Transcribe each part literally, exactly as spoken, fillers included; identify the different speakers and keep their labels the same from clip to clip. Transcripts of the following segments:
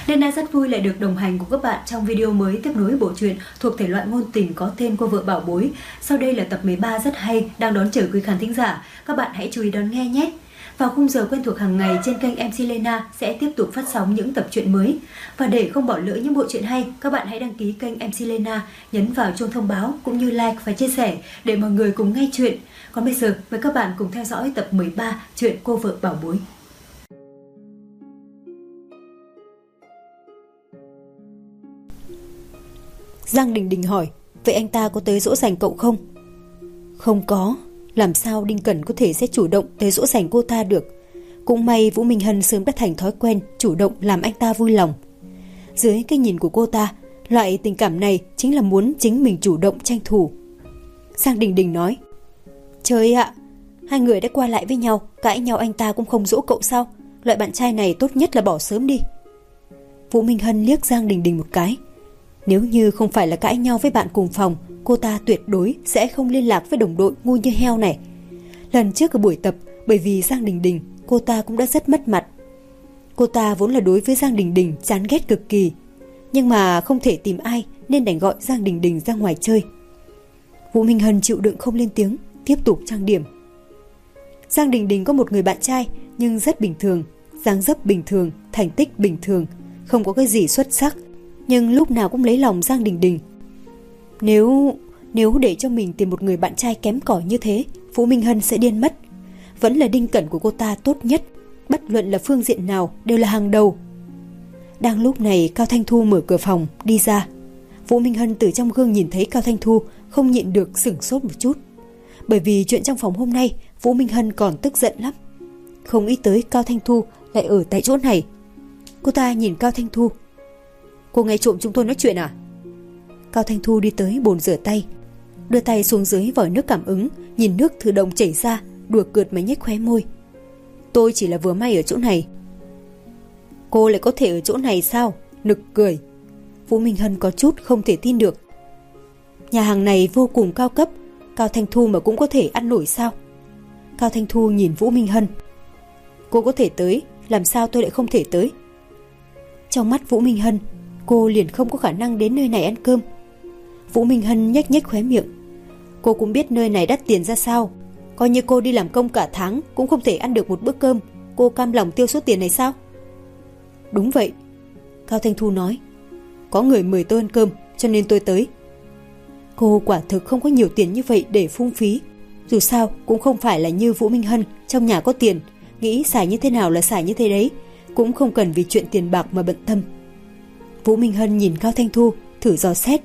Speaker 1: Lena rất vui lại được đồng hành cùng các bạn trong video mới tiếp nối bộ truyện thuộc thể loại ngôn tình có tên Cô vợ bảo bối. Sau đây là tập mười ba rất hay đang đón chờ quý khán thính giả. Các bạn hãy chú ý đón nghe nhé. Vào khung giờ quen thuộc hàng ngày trên kênh em xê Lena sẽ tiếp tục phát sóng những tập truyện mới. Và để không bỏ lỡ những bộ truyện hay, các bạn hãy đăng ký kênh em xê Lena, nhấn vào chuông thông báo cũng như like và chia sẻ để mọi người cùng nghe chuyện. Còn bây giờ mời các bạn cùng theo dõi tập mười ba truyện Cô vợ bảo bối.
Speaker 2: Giang Đình Đình hỏi, vậy anh ta có tới dỗ dành cậu không? Không có, làm sao Đinh Cẩn có thể sẽ chủ động tới dỗ dành cô ta được. Cũng may Vũ Minh Hân sớm đã thành thói quen chủ động làm anh ta vui lòng. Dưới cái nhìn của cô ta, loại tình cảm này chính là muốn chính mình chủ động tranh thủ. Giang Đình Đình nói, trời ạ, hai người đã qua lại với nhau, cãi nhau anh ta cũng không dỗ cậu sao? Loại bạn trai này tốt nhất là bỏ sớm đi. Vũ Minh Hân liếc Giang Đình Đình một cái. Nếu như không phải là cãi nhau với bạn cùng phòng, cô ta tuyệt đối sẽ không liên lạc với đồng đội ngu như heo này. Lần trước ở buổi tập, bởi vì Giang Đình Đình, cô ta cũng đã rất mất mặt. Cô ta vốn là đối với Giang Đình Đình chán ghét cực kỳ, nhưng mà không thể tìm ai nên đành gọi Giang Đình Đình ra ngoài chơi. Vũ Minh Hân chịu đựng không lên tiếng, tiếp tục trang điểm. Giang Đình Đình có một người bạn trai nhưng rất bình thường, dáng dấp bình thường, thành tích bình thường, không có cái gì xuất sắc, nhưng lúc nào cũng lấy lòng Giang Đình Đình. Nếu nếu để cho mình tìm một người bạn trai kém cỏi như thế, Vũ Minh Hân sẽ điên mất. Vẫn là Đinh Cẩn của cô ta tốt nhất, bất luận là phương diện nào đều là hàng đầu. Đang lúc này Cao Thanh Thu mở cửa phòng đi ra. Vũ Minh Hân từ trong gương nhìn thấy Cao Thanh Thu, không nhịn được sửng sốt một chút. Bởi vì chuyện trong phòng hôm nay, Vũ Minh Hân còn tức giận lắm. Không nghĩ tới Cao Thanh Thu lại ở tại chỗ này. Cô ta nhìn Cao Thanh Thu. Cô nghe trộm chúng tôi nói chuyện à? Cao Thanh Thu đi tới bồn rửa tay, đưa tay xuống dưới vòi nước cảm ứng, nhìn nước tự động chảy ra, đùa cợt mà nhếch khóe môi. Tôi chỉ là vừa may ở chỗ này. Cô lại có thể ở chỗ này sao? Nực cười. Vũ Minh Hân có chút không thể tin được. Nhà hàng này vô cùng cao cấp, Cao Thanh Thu mà cũng có thể ăn nổi sao? Cao Thanh Thu nhìn Vũ Minh Hân. Cô có thể tới, làm sao tôi lại không thể tới? Trong mắt Vũ Minh Hân, cô liền không có khả năng đến nơi này ăn cơm. Vũ Minh Hân nhếch nhếch khóe miệng. Cô cũng biết nơi này đắt tiền ra sao. Coi như cô đi làm công cả tháng cũng không thể ăn được một bữa cơm. Cô cam lòng tiêu số tiền này sao? Đúng vậy, Cao Thanh Thu nói. Có người mời tôi ăn cơm cho nên tôi tới. Cô quả thực không có nhiều tiền như vậy để phung phí. Dù sao cũng không phải là như Vũ Minh Hân, trong nhà có tiền, nghĩ xài như thế nào là xài như thế đấy, cũng không cần vì chuyện tiền bạc mà bận tâm. Vũ Minh Hân nhìn Cao Thanh Thu, thử dò xét.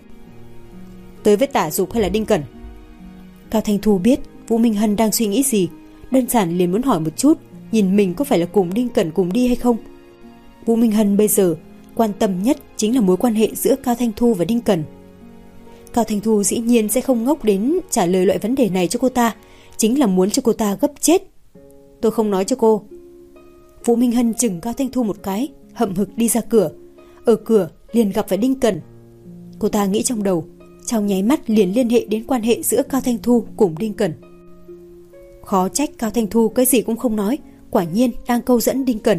Speaker 2: Tới với Tả Dục hay là Đinh Cẩn? Cao Thanh Thu biết Vũ Minh Hân đang suy nghĩ gì, đơn giản liền muốn hỏi một chút, nhìn mình có phải là cùng Đinh Cẩn cùng đi hay không. Vũ Minh Hân bây giờ quan tâm nhất chính là mối quan hệ giữa Cao Thanh Thu và Đinh Cẩn. Cao Thanh Thu dĩ nhiên sẽ không ngốc đến trả lời loại vấn đề này cho cô ta, chính là muốn cho cô ta gấp chết. Tôi không nói cho cô. Vũ Minh Hân chừng Cao Thanh Thu một cái, hậm hực đi ra cửa. Ở cửa liền gặp phải Đinh Cẩn. Cô ta nghĩ trong đầu, trong nháy mắt liền liên hệ đến quan hệ giữa Cao Thanh Thu cùng Đinh Cẩn. Khó trách Cao Thanh Thu cái gì cũng không nói, quả nhiên đang câu dẫn Đinh Cẩn.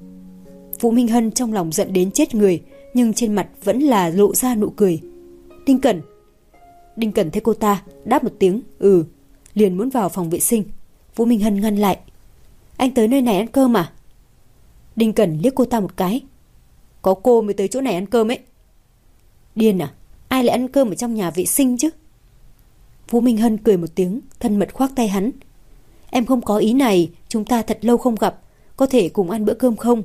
Speaker 2: Vũ Minh Hân trong lòng giận đến chết người, nhưng trên mặt vẫn là lộ ra nụ cười. Đinh Cẩn. Đinh Cẩn thấy cô ta đáp một tiếng ừ, liền muốn vào phòng vệ sinh. Vũ Minh Hân ngăn lại. Anh tới nơi này ăn cơm à? Đinh Cẩn liếc cô ta một cái. Có cô mới tới chỗ này ăn cơm ấy. Điên à? Ai lại ăn cơm ở trong nhà vệ sinh chứ? Vũ Minh Hân cười một tiếng, thân mật khoác tay hắn. Em không có ý này, chúng ta thật lâu không gặp, có thể cùng ăn bữa cơm không?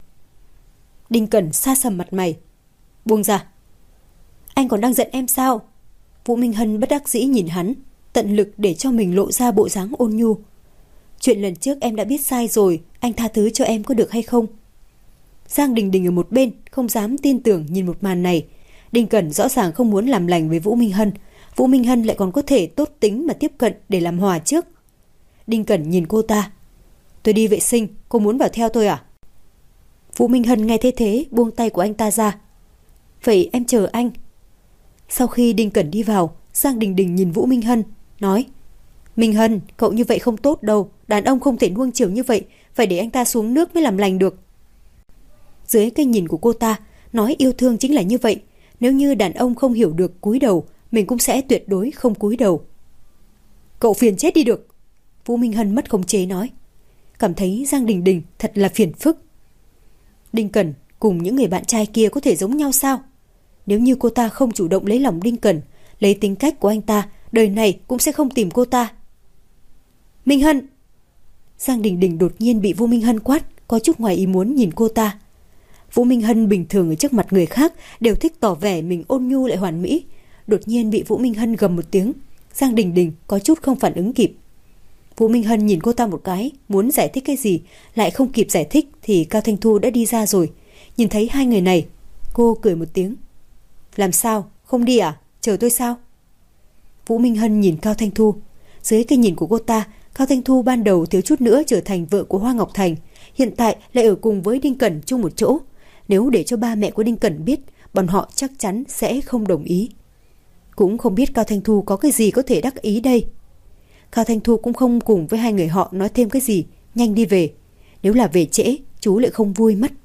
Speaker 2: Đinh Cẩn xa sầm mặt mày. Buông ra. Anh còn đang giận em sao? Vũ Minh Hân bất đắc dĩ nhìn hắn, tận lực để cho mình lộ ra bộ dáng ôn nhu. Chuyện lần trước em đã biết sai rồi, anh tha thứ cho em có được hay không? Giang Đình Đình ở một bên không dám tin tưởng nhìn một màn này. Đinh Cẩn rõ ràng không muốn làm lành với Vũ Minh Hân, Vũ Minh Hân lại còn có thể tốt tính mà tiếp cận để làm hòa trước. Đinh Cẩn nhìn cô ta. Tôi đi vệ sinh, cô muốn vào theo tôi à? Vũ Minh Hân nghe thế thế buông tay của anh ta ra. Vậy em chờ anh. Sau khi Đinh Cẩn đi vào, Giang Đình Đình nhìn Vũ Minh Hân, nói: Minh Hân, cậu như vậy không tốt đâu, đàn ông không thể nuông chiều như vậy, phải để anh ta xuống nước mới làm lành được. Dưới cái nhìn của cô ta, nói yêu thương chính là như vậy. Nếu như đàn ông không hiểu được cúi đầu, mình cũng sẽ tuyệt đối không cúi đầu. Cậu phiền chết đi được. Vũ Minh Hân mất khống chế nói. Cảm thấy Giang Đình Đình thật là phiền phức. Đinh Cẩn cùng những người bạn trai kia có thể giống nhau sao? Nếu như cô ta không chủ động lấy lòng Đinh Cẩn, lấy tính cách của anh ta, đời này cũng sẽ không tìm cô ta. Minh Hân! Giang Đình Đình đột nhiên bị Vũ Minh Hân quát, có chút ngoài ý muốn nhìn cô ta. Vũ Minh Hân bình thường ở trước mặt người khác đều thích tỏ vẻ mình ôn nhu lại hoàn mỹ. Đột nhiên bị Vũ Minh Hân gầm một tiếng, Giang Đình Đình có chút không phản ứng kịp. Vũ Minh Hân nhìn cô ta một cái, muốn giải thích cái gì, lại không kịp giải thích thì Cao Thanh Thu đã đi ra rồi. Nhìn thấy hai người này, cô cười một tiếng. Làm sao, không đi à? Chờ tôi sao? Vũ Minh Hân nhìn Cao Thanh Thu. Dưới cái nhìn của cô ta, Cao Thanh Thu ban đầu thiếu chút nữa trở thành vợ của Hoa Ngọc Thành, hiện tại lại ở cùng với Đinh Cẩn chung một chỗ. Nếu để cho ba mẹ của Đinh Cẩn biết, bọn họ chắc chắn sẽ không đồng ý. Cũng không biết Cao Thanh Thu có cái gì có thể đắc ý đây. Cao Thanh Thu cũng không cùng với hai người họ nói thêm cái gì, nhanh đi về. Nếu là về trễ, chú lại không vui mất.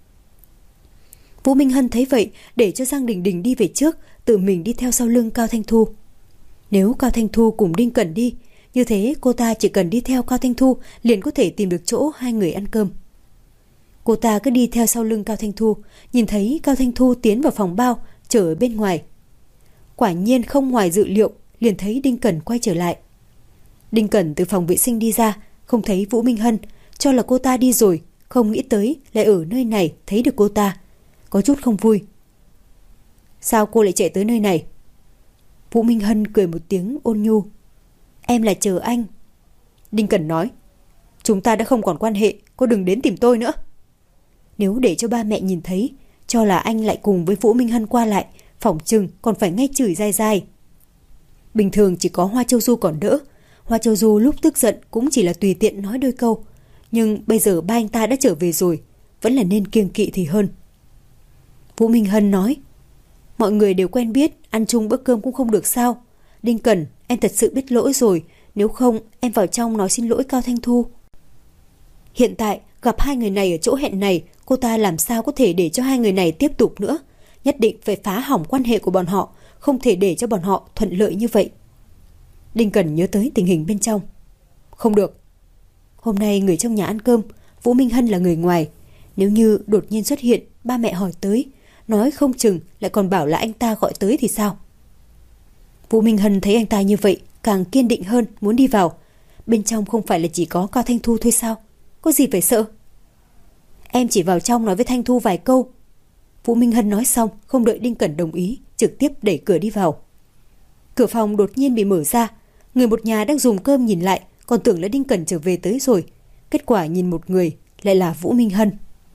Speaker 2: Vũ Minh Hân thấy vậy, để cho Giang Đình Đình đi về trước, tự mình đi theo sau lưng Cao Thanh Thu. Nếu Cao Thanh Thu cùng Đinh Cẩn đi, như thế cô ta chỉ cần đi theo Cao Thanh Thu liền có thể tìm được chỗ hai người ăn cơm. Cô ta cứ đi theo sau lưng Cao Thanh Thu, nhìn thấy Cao Thanh Thu tiến vào phòng bao, chờ ở bên ngoài. Quả nhiên không ngoài dự liệu, liền thấy Đinh Cẩn quay trở lại. Đinh Cẩn từ phòng vệ sinh đi ra, không thấy Vũ Minh Hân, cho là cô ta đi rồi, không nghĩ tới lại ở nơi này thấy được cô ta. Có chút không vui. Sao cô lại chạy tới nơi này? Vũ Minh Hân cười một tiếng ôn nhu. Em là chờ anh. Đinh Cẩn nói. Chúng ta đã không còn quan hệ, cô đừng đến tìm tôi nữa. Nếu để cho ba mẹ nhìn thấy, cho là anh lại cùng với Vũ Minh Hân qua lại, phỏng chừng còn phải ngay chửi dai dai. Bình thường chỉ có Hoa Châu Du còn đỡ. Hoa Châu Du lúc tức giận cũng chỉ là tùy tiện nói đôi câu. Nhưng bây giờ ba anh ta đã trở về rồi, vẫn là nên kiêng kỵ thì hơn. Vũ Minh Hân nói. Mọi người đều quen biết, ăn chung bữa cơm cũng không được sao? Đinh Cẩn, em thật sự biết lỗi rồi, nếu không em vào trong nói xin lỗi Cao Thanh Thu. Hiện tại gặp hai người này ở chỗ hẹn này, cô ta làm sao có thể để cho hai người này tiếp tục nữa? Nhất định phải phá hỏng quan hệ của bọn họ, không thể để cho bọn họ thuận lợi như vậy. Đinh Cẩn nhớ tới tình hình bên trong. Không được. Hôm nay người trong nhà ăn cơm, Vũ Minh Hân là người ngoài. Nếu như đột nhiên xuất hiện, ba mẹ hỏi tới, nói không chừng lại còn bảo là anh ta gọi tới thì sao? Vũ Minh Hân thấy anh ta như vậy, càng kiên định hơn muốn đi vào. Bên trong không phải là chỉ có Cao Thanh Thu thôi sao? Có gì phải sợ? Em chỉ vào trong nói với Thanh Thu vài câu. Vũ Minh Hân nói xong, không đợi Đinh Cẩn đồng ý, trực tiếp đẩy cửa đi vào. Cửa phòng đột nhiên bị mở ra. Người một nhà đang dùng cơm nhìn lại, còn tưởng là Đinh Cẩn trở về tới rồi. Kết quả nhìn một người, lại là Vũ Minh Hân.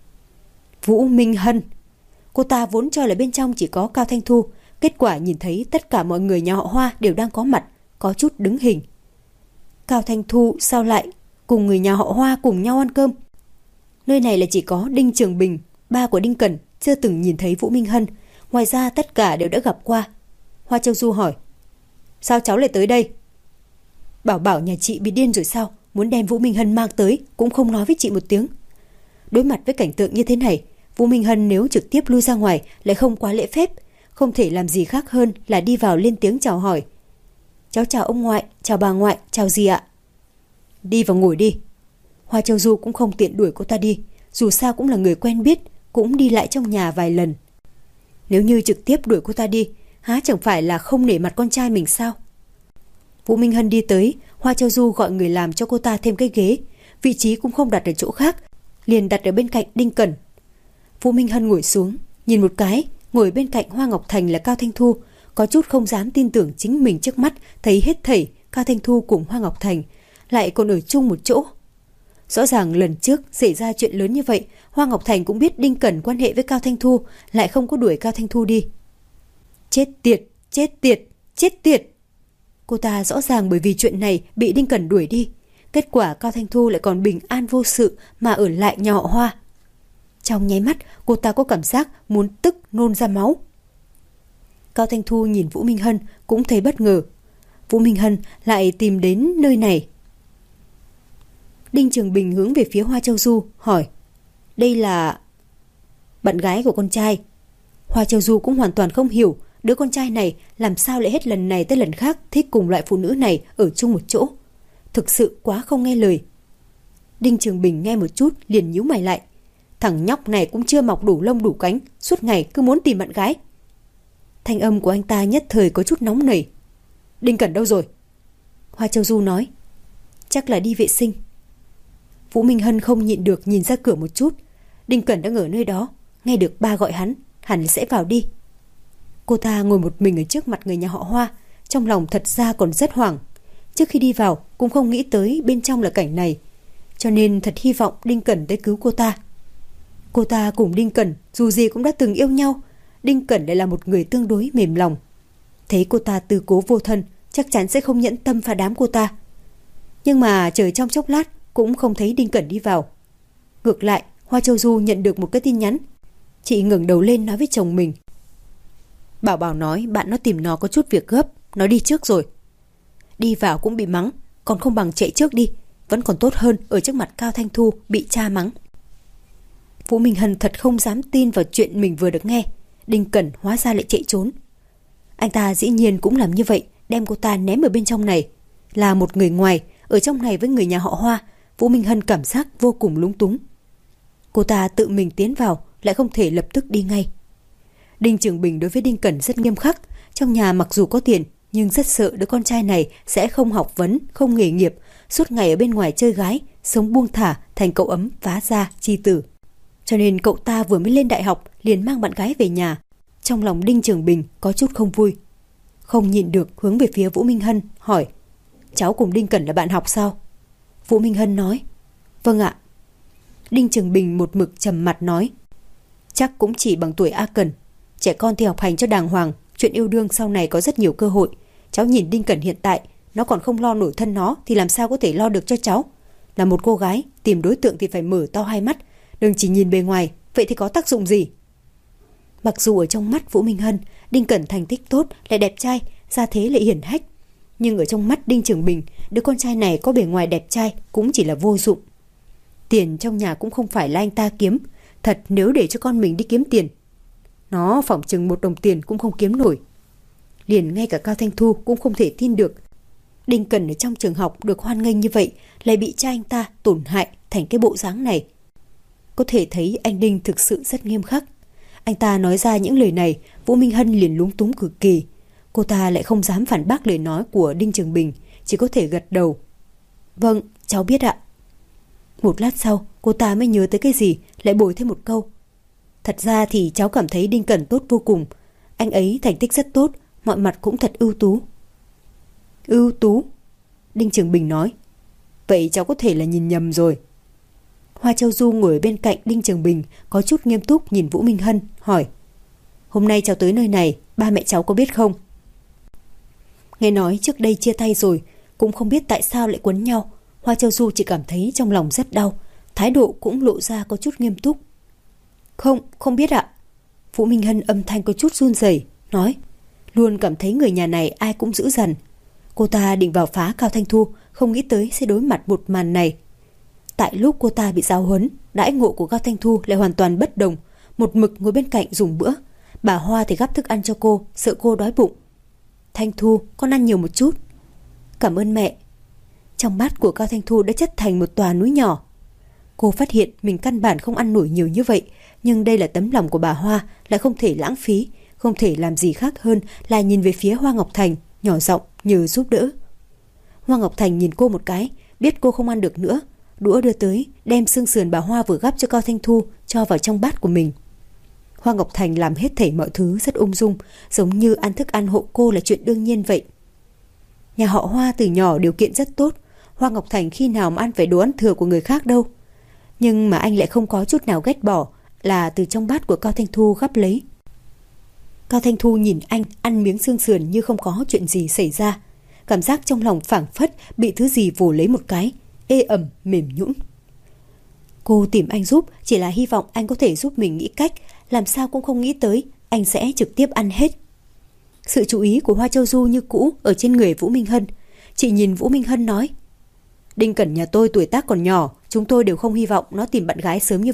Speaker 2: Vũ Minh Hân. Cô ta vốn cho là bên trong chỉ có Cao Thanh Thu, kết quả nhìn thấy tất cả mọi người nhà họ Hoa đều đang có mặt, có chút đứng hình. Cao Thanh Thu sao lại cùng người nhà họ Hoa cùng nhau ăn cơm? Nơi này là chỉ có Đinh Trường Bình, ba của Đinh Cẩn, chưa từng nhìn thấy Vũ Minh Hân, ngoài ra tất cả đều đã gặp qua. Hoa Châu Du hỏi. Sao cháu lại tới đây? Bảo bảo nhà chị bị điên rồi sao? Muốn đem Vũ Minh Hân mang tới cũng không nói với chị một tiếng. Đối mặt với cảnh tượng như thế này, Vũ Minh Hân nếu trực tiếp lui ra ngoài lại không quá lễ phép, không thể làm gì khác hơn là đi vào lên tiếng chào hỏi. Cháu chào ông ngoại, chào bà ngoại, chào gì ạ? Đi vào ngồi đi. Hoa Châu Du cũng không tiện đuổi cô ta đi, dù sao cũng là người quen biết, cũng đi lại trong nhà vài lần. Nếu như trực tiếp đuổi cô ta đi, há chẳng phải là không nể mặt con trai mình sao? Vũ Minh Hân đi tới, Hoa Châu Du gọi người làm cho cô ta thêm cái ghế, vị trí cũng không đặt ở chỗ khác, liền đặt ở bên cạnh Đinh Cẩn. Vũ Minh Hân ngồi xuống, nhìn một cái, ngồi bên cạnh Hoa Ngọc Thành là Cao Thanh Thu, có chút không dám tin tưởng chính mình trước mắt thấy hết thảy Cao Thanh Thu cùng Hoa Ngọc Thành lại còn ở chung một chỗ. Rõ ràng lần trước xảy ra chuyện lớn như vậy, Hoa Ngọc Thành cũng biết Đinh Cẩn quan hệ với Cao Thanh Thu, lại không có đuổi Cao Thanh Thu đi. Chết tiệt, chết tiệt, chết tiệt. Cô ta rõ ràng bởi vì chuyện này bị Đinh Cẩn đuổi đi, kết quả Cao Thanh Thu lại còn bình an vô sự mà ở lại nhà họ Hoa. Trong nháy mắt, cô ta có cảm giác muốn tức nôn ra máu. Cao Thanh Thu nhìn Vũ Minh Hân cũng thấy bất ngờ. Vũ Minh Hân lại tìm đến nơi này. Đinh Trường Bình hướng về phía Hoa Châu Du hỏi. Đây là... bạn gái của con trai. Hoa Châu Du cũng hoàn toàn không hiểu đứa con trai này làm sao lại hết lần này tới lần khác thích cùng loại phụ nữ này ở chung một chỗ. Thực sự quá không nghe lời. Đinh Trường Bình nghe một chút liền nhíu mày lại. Thằng nhóc này cũng chưa mọc đủ lông đủ cánh, suốt ngày cứ muốn tìm bạn gái. Thanh âm của anh ta nhất thời có chút nóng nảy. Đinh Cẩn đâu rồi? Hoa Châu Du nói. Chắc là đi vệ sinh. Vũ Minh Hân không nhịn được nhìn ra cửa một chút. Đinh Cẩn đang ở nơi đó, nghe được ba gọi hắn, hẳn sẽ vào đi. Cô ta ngồi một mình ở trước mặt người nhà họ Hoa, trong lòng thật ra còn rất hoảng. Trước khi đi vào cũng không nghĩ tới bên trong là cảnh này, cho nên thật hy vọng Đinh Cẩn tới cứu cô ta. Cô ta cùng Đinh Cẩn dù gì cũng đã từng yêu nhau. Đinh Cẩn lại là một người tương đối mềm lòng. Thấy cô ta tư cố vô thân, chắc chắn sẽ không nhẫn tâm phá đám cô ta. Nhưng mà chờ trong chốc lát cũng không thấy Đinh Cẩn đi vào. Ngược lại, Hoa Châu Du nhận được một cái tin nhắn. Chị ngẩng đầu lên nói với chồng mình. Bảo Bảo nói bạn nó tìm nó có chút việc gấp, nó đi trước rồi. Đi vào cũng bị mắng, còn không bằng chạy trước đi, vẫn còn tốt hơn ở trước mặt Cao Thanh Thu bị cha mắng. Vũ Minh Hân thật không dám tin vào chuyện mình vừa được nghe. Đinh Cẩn hóa ra lại chạy trốn. Anh ta dĩ nhiên cũng làm như vậy, đem cô ta ném ở bên trong này. Là một người ngoài, ở trong này với người nhà họ Hoa, Vũ Minh Hân cảm giác vô cùng lúng túng. Cô ta tự mình tiến vào, lại không thể lập tức đi ngay. Đinh Trường Bình đối với Đinh Cẩn rất nghiêm khắc. Trong nhà mặc dù có tiền, nhưng rất sợ đứa con trai này sẽ không học vấn, không nghề nghiệp, suốt ngày ở bên ngoài chơi gái, sống buông thả thành cậu ấm phá gia chi tử. Cho nên cậu ta vừa mới lên đại học liền mang bạn gái về nhà. Trong lòng Đinh Trường Bình có chút không vui, không nhịn được hướng về phía Vũ Minh Hân hỏi. Cháu cùng Đinh Cẩn là bạn học sao? Vũ Minh Hân nói. Vâng ạ. Đinh Trường Bình một mực trầm mặt nói. Chắc cũng chỉ bằng tuổi A Cẩn. Trẻ con thì học hành cho đàng hoàng, chuyện yêu đương sau này có rất nhiều cơ hội. Cháu nhìn Đinh Cẩn hiện tại, nó còn không lo nổi thân nó thì làm sao có thể lo được cho cháu. Là một cô gái, tìm đối tượng thì phải mở to hai mắt, đừng chỉ nhìn bề ngoài, vậy thì có tác dụng gì? Mặc dù ở trong mắt Vũ Minh Hân, Đinh Cẩn thành tích tốt, lại đẹp trai, gia thế lại hiển hách, nhưng ở trong mắt Đinh Trường Bình, đứa con trai này có bề ngoài đẹp trai cũng chỉ là vô dụng. Tiền trong nhà cũng không phải là anh ta kiếm, thật nếu để cho con mình đi kiếm tiền, nó phỏng chừng một đồng tiền cũng không kiếm nổi. Liền ngay cả Cao Thanh Thu cũng không thể tin được Đinh Cẩn ở trong trường học được hoan nghênh như vậy lại bị cha anh ta tổn hại thành cái bộ dáng này. Có thể thấy anh Đinh thực sự rất nghiêm khắc. Anh ta nói ra những lời này, Vũ Minh Hân liền lúng túng cực kỳ. Cô ta lại không dám phản bác lời nói của Đinh Trường Bình, chỉ có thể gật đầu. Vâng, cháu biết ạ. Một lát sau, cô ta mới nhớ tới cái gì, lại bồi thêm một câu. Thật ra thì cháu cảm thấy Đinh Cẩn tốt vô cùng. Anh ấy thành tích rất tốt, mọi mặt cũng thật ưu tú. Ưu tú? Đinh Trường Bình nói. Vậy cháu có thể là nhìn nhầm rồi. Hoa Châu Du ngồi bên cạnh Đinh Trường Bình, có chút nghiêm túc nhìn Vũ Minh Hân, hỏi. Hôm nay cháu tới nơi này, ba mẹ cháu có biết không? Nghe nói trước đây chia tay rồi, cũng không biết tại sao lại quấn nhau. Hoa Châu Du chỉ cảm thấy trong lòng rất đau, thái độ cũng lộ ra có chút nghiêm túc. Không, không biết ạ. Vũ Minh Hân âm thanh có chút run rẩy, nói. Luôn cảm thấy người nhà này ai cũng dữ dằn. Cô ta định vào phá Cao Thanh Thu, không nghĩ tới sẽ đối mặt một màn này. Tại lúc cô ta bị giáo huấn, đãi ngộ của Cao Thanh Thu lại hoàn toàn bất đồng, một mực ngồi bên cạnh dùng bữa. Bà Hoa thì gắp thức ăn cho cô, sợ cô đói bụng. Thanh Thu, con ăn nhiều một chút. Cảm ơn mẹ. Trong bát của Cao Thanh Thu đã chất thành một tòa núi nhỏ. Cô phát hiện mình căn bản không ăn nổi nhiều như vậy, nhưng đây là tấm lòng của bà Hoa, lại không thể lãng phí, không thể làm gì khác hơn là nhìn về phía Hoa Ngọc Thành, nhỏ giọng nhờ giúp đỡ. Hoa Ngọc Thành nhìn cô một cái, biết cô không ăn được nữa, đũa đưa tới, đem xương sườn bà Hoa vừa gắp cho Cao Thanh Thu cho vào trong bát của mình. Hoa Ngọc Thành làm hết thảy mọi thứ rất ung dung, giống như ăn thức ăn hộ cô là chuyện đương nhiên vậy. Nhà họ Hoa từ nhỏ điều kiện rất tốt, Hoa Ngọc Thành khi nào mà ăn phải đồ ăn thừa của người khác đâu. Nhưng mà anh lại không có chút nào ghét bỏ, là từ trong bát của Cao Thanh Thu gắp lấy. Cao Thanh Thu nhìn anh ăn miếng xương sườn như không có chuyện gì xảy ra, cảm giác trong lòng phảng phất bị thứ gì vồ lấy một cái, ê ẩm mềm nhũn. Cô tìm anh giúp chỉ là hy vọng anh có thể giúp mình nghĩ cách, làm sao cũng không nghĩ tới anh sẽ trực tiếp ăn hết. Sự chú ý của Hoa Châu Du như cũ ở trên người Vũ Minh Hân. Chị nhìn Vũ Minh Hân nói. Đinh Cẩn nhà tôi tuổi tác còn nhỏ, chúng tôi đều không hy vọng nó tìm bạn gái sớm như vậy.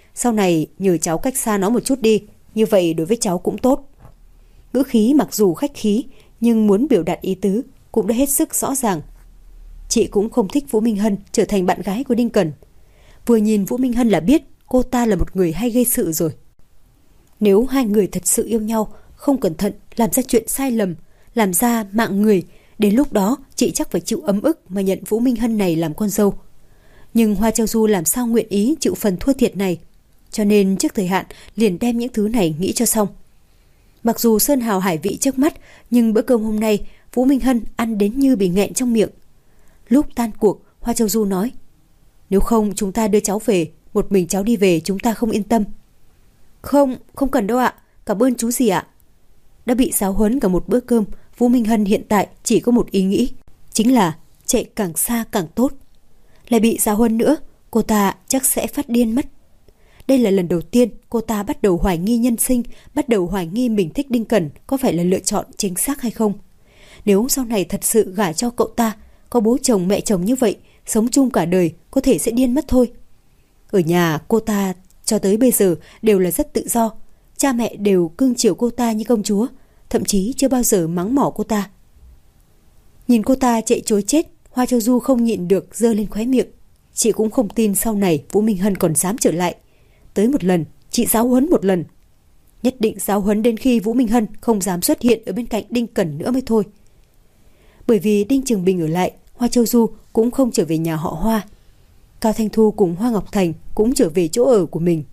Speaker 2: Sau này nhờ cháu cách xa nó một chút đi, như vậy đối với cháu cũng tốt. Ngữ khí mặc dù khách khí, nhưng muốn biểu đạt ý tứ cũng đã hết sức rõ ràng. Chị cũng không thích Vũ Minh Hân trở thành bạn gái của Đinh Cẩn. Vừa nhìn Vũ Minh Hân là biết cô ta là một người hay gây sự rồi. Nếu hai người thật sự yêu nhau, không cẩn thận làm ra chuyện sai lầm, làm ra mạng người, đến lúc đó chị chắc phải chịu ấm ức mà nhận Vũ Minh Hân này làm con dâu. Nhưng Hoa Châu Du làm sao nguyện ý chịu phần thua thiệt này, cho nên trước thời hạn liền đem những thứ này nghĩ cho xong. Mặc dù sơn hào hải vị trước mắt, nhưng bữa cơm hôm nay Vũ Minh Hân ăn đến như bị nghẹn trong miệng. Lúc tan cuộc, Hoa Châu Du nói: nếu không chúng ta đưa cháu về, một mình cháu đi về chúng ta không yên tâm. Không, không cần đâu ạ, cảm ơn chú gì ạ. Đã bị giáo huấn cả một bữa cơm, Vũ Minh Hân hiện tại chỉ có một ý nghĩ, chính là chạy càng xa càng tốt. Lại bị giáo huấn nữa, cô ta chắc sẽ phát điên mất. Đây là lần đầu tiên cô ta bắt đầu hoài nghi nhân sinh, bắt đầu hoài nghi mình thích Đinh Cẩn có phải là lựa chọn chính xác hay không. Nếu sau này thật sự gả cho cậu ta, có bố chồng mẹ chồng như vậy, sống chung cả đời, có thể sẽ điên mất thôi. Ở nhà cô ta cho tới bây giờ đều là rất tự do, cha mẹ đều cưng chiều cô ta như công chúa, thậm chí chưa bao giờ mắng mỏ cô ta. Nhìn cô ta chạy trối chết, Hoa Châu Du không nhịn được giơ lên khóe miệng. Chị cũng không tin sau này Vũ Minh Hân còn dám trở lại. Tới một lần, chị giáo huấn một lần. Nhất định giáo huấn đến khi Vũ Minh Hân không dám xuất hiện ở bên cạnh Đinh Cẩn nữa mới thôi. Bởi vì Đinh Trường Bình ở lại, Hoa Châu Du cũng không trở về nhà họ Hoa. Cao Thanh Thu cùng Hoa Ngọc Thành cũng trở về chỗ ở của mình.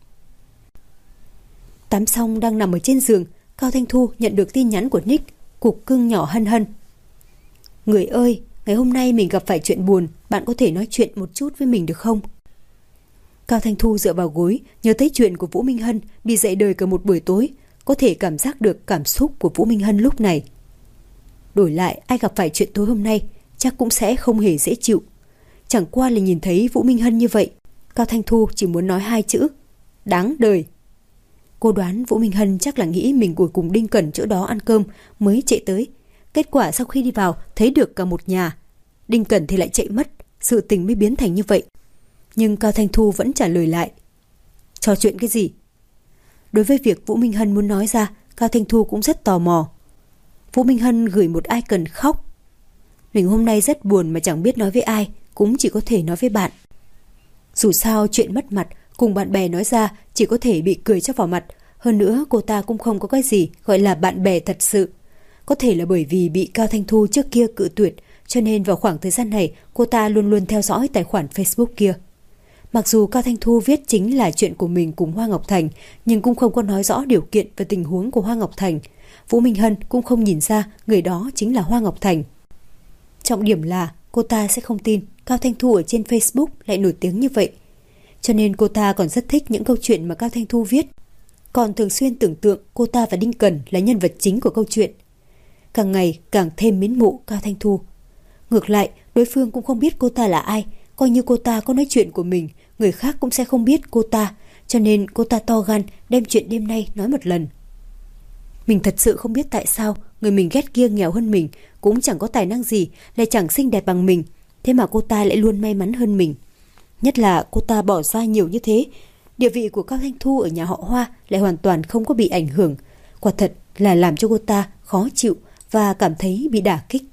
Speaker 2: Tắm xong đang nằm ở trên giường, Cao Thanh Thu nhận được tin nhắn của Nick, cục cưng nhỏ Hân Hân. Người ơi, ngày hôm nay mình gặp phải chuyện buồn, bạn có thể nói chuyện một chút với mình được không? Cao Thanh Thu dựa vào gối, nhớ tới chuyện của Vũ Minh Hân bị dậy đời cả một buổi tối, có thể cảm giác được cảm xúc của Vũ Minh Hân lúc này. Đổi lại, ai gặp phải chuyện tối hôm nay chắc cũng sẽ không hề dễ chịu. Chẳng qua là nhìn thấy Vũ Minh Hân như vậy, Cao Thanh Thu chỉ muốn nói hai chữ: đáng đời. Cô đoán Vũ Minh Hân chắc là nghĩ mình ngồi cùng Đinh Cẩn chỗ đó ăn cơm mới chạy tới. Kết quả sau khi đi vào thấy được cả một nhà, Đinh Cẩn thì lại chạy mất, sự tình mới biến thành như vậy. Nhưng Cao Thanh Thu vẫn trả lời lại: trò chuyện cái gì? Đối với việc Vũ Minh Hân muốn nói ra, Cao Thanh Thu cũng rất tò mò. Vũ Minh Hân gửi một icon khóc. Mình hôm nay rất buồn mà chẳng biết nói với ai, cũng chỉ có thể nói với bạn. Dù sao chuyện mất mặt cùng bạn bè nói ra chỉ có thể bị cười cho vào mặt. Hơn nữa cô ta cũng không có cái gì gọi là bạn bè thật sự. Có thể là bởi vì bị Cao Thanh Thu trước kia cự tuyệt, cho nên vào khoảng thời gian này cô ta luôn luôn theo dõi tài khoản Facebook kia. Mặc dù Cao Thanh Thu viết chính là chuyện của mình cùng Hoa Ngọc Thành, nhưng cũng không có nói rõ điều kiện và tình huống của Hoa Ngọc Thành. Vũ Minh Hân cũng không nhìn ra người đó chính là Hoa Ngọc Thành. Trọng điểm là cô ta sẽ không tin Cao Thanh Thu ở trên Facebook lại nổi tiếng như vậy. Cho nên cô ta còn rất thích những câu chuyện mà Cao Thanh Thu viết, còn thường xuyên tưởng tượng cô ta và Đinh Cẩn là nhân vật chính của câu chuyện. Càng ngày càng thêm mến mộ Cao Thanh Thu. Ngược lại, đối phương cũng không biết cô ta là ai, coi như cô ta có nói chuyện của mình, người khác cũng sẽ không biết cô ta, cho nên cô ta to gan đem chuyện đêm nay nói một lần. Mình thật sự không biết tại sao người mình ghét kia nghèo hơn mình, cũng chẳng có tài năng gì, lại chẳng xinh đẹp bằng mình, thế mà cô ta lại luôn may mắn hơn mình. Nhất là cô ta bỏ ra nhiều như thế, địa vị của Cao Thanh Thu ở nhà họ Hoa lại hoàn toàn không có bị ảnh hưởng. Quả thật là làm cho cô ta khó chịu và cảm thấy bị đả kích.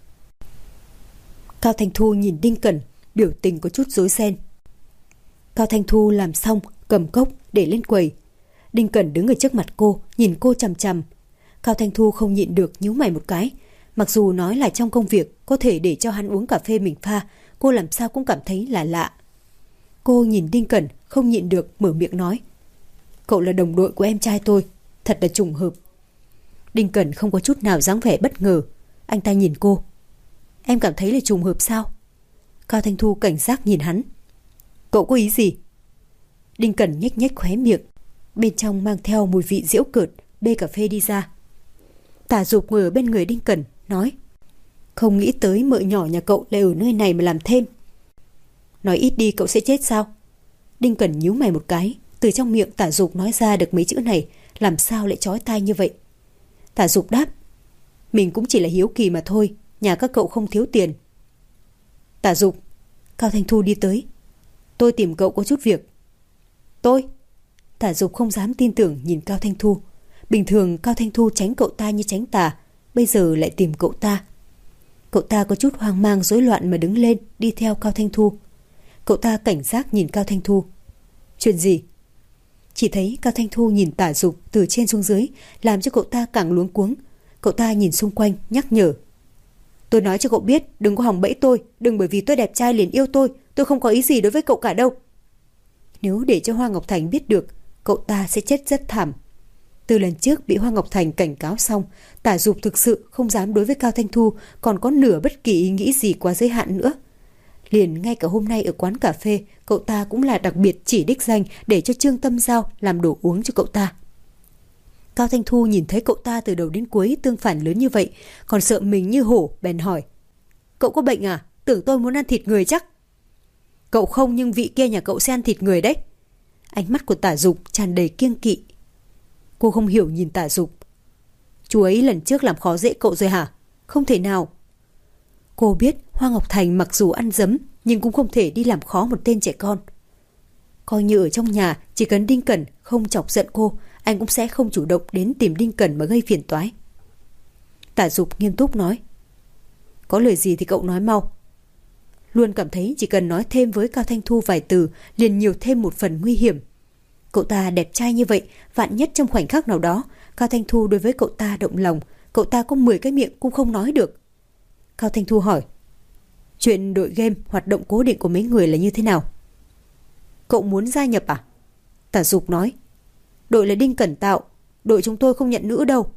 Speaker 2: Cao Thanh Thu nhìn Đinh Cẩn, biểu tình có chút rối ren. Cao Thanh Thu làm xong, cầm cốc để lên quầy. Đinh Cẩn đứng ở trước mặt cô, nhìn cô chằm chằm. Cao Thanh Thu không nhịn được nhíu mày một cái. Mặc dù nói là trong công việc có thể để cho hắn uống cà phê mình pha, cô làm sao cũng cảm thấy là lạ. Cô nhìn Đinh Cẩn, không nhịn được mở miệng nói: cậu là đồng đội của em trai tôi, thật là trùng hợp. Đinh Cẩn không có chút nào dáng vẻ bất ngờ. Anh ta nhìn cô: em cảm thấy là trùng hợp sao? Cao Thanh Thu cảnh giác nhìn hắn: cậu có ý gì? Đinh Cẩn nhếch nhếch khóe miệng, bên trong mang theo mùi vị giễu cợt, bê cà phê đi ra. Tả Dục ngồi ở bên người Đinh Cẩn, nói: không nghĩ tới mợ nhỏ nhà cậu lại ở nơi này mà làm thêm. Nói ít đi cậu sẽ chết sao? Đinh Cẩn nhíu mày một cái, từ trong miệng Tả Dục nói ra được mấy chữ này, làm sao lại chói tai như vậy? Tả Dục đáp: mình cũng chỉ là hiếu kỳ mà thôi, nhà các cậu không thiếu tiền. Tả Dục. Cao Thanh Thu đi tới: tôi tìm cậu có chút việc. Tôi? Tả Dục không dám tin tưởng nhìn Cao Thanh Thu. Bình thường Cao Thanh Thu tránh cậu ta như tránh tà, bây giờ lại tìm cậu ta. Cậu ta có chút hoang mang rối loạn mà đứng lên đi theo Cao Thanh Thu. Cậu ta cảnh giác nhìn Cao Thanh Thu. Chuyện gì? Chỉ thấy Cao Thanh Thu nhìn Tả Dục từ trên xuống dưới, làm cho cậu ta càng luống cuống. Cậu ta nhìn xung quanh nhắc nhở. Tôi nói cho cậu biết, đừng có hòng bẫy tôi, đừng bởi vì tôi đẹp trai liền yêu tôi, tôi không có ý gì đối với cậu cả đâu. Nếu để cho Hoa Ngọc Thành biết được, cậu ta sẽ chết rất thảm. Từ lần trước bị Hoa Ngọc Thành cảnh cáo xong, Tả Dục thực sự không dám đối với Cao Thanh Thu còn có nửa bất kỳ ý nghĩ gì quá giới hạn nữa. Liền ngay cả hôm nay ở quán cà phê, cậu ta cũng là đặc biệt chỉ đích danh để cho Trương Tâm Giao làm đồ uống cho cậu ta. Cao Thanh Thu nhìn thấy cậu ta từ đầu đến cuối tương phản lớn như vậy, còn sợ mình như hổ, bèn hỏi. Cậu có bệnh à? Tưởng tôi muốn ăn thịt người chắc. Cậu không, nhưng vị kia nhà cậu sẽ ăn thịt người đấy. Ánh mắt của Tả Dục tràn đầy kiêng kỵ. Cô không hiểu nhìn Tả Dục. Chú ấy lần trước làm khó dễ cậu rồi hả? Không thể nào. Cô biết Hoa Ngọc Thành mặc dù ăn dấm nhưng cũng không thể đi làm khó một tên trẻ con. Coi như ở trong nhà, chỉ cần Đinh Cẩn không chọc giận cô, anh cũng sẽ không chủ động đến tìm Đinh Cẩn mà gây phiền toái. Tả Dục nghiêm túc nói. Có lời gì thì cậu nói mau. Luôn cảm thấy chỉ cần nói thêm với Cao Thanh Thu vài từ liền nhiều thêm một phần nguy hiểm. Cậu ta đẹp trai như vậy, vạn nhất trong khoảnh khắc nào đó Cao Thanh Thu đối với cậu ta động lòng, cậu ta có mười cái miệng cũng không nói được. Cao Thanh Thu hỏi. Chuyện đội game hoạt động cố định của mấy người là như thế nào? Cậu muốn gia nhập à? Tả Dục nói. Đội là Đinh Cẩn tạo, đội chúng tôi không nhận nữ đâu.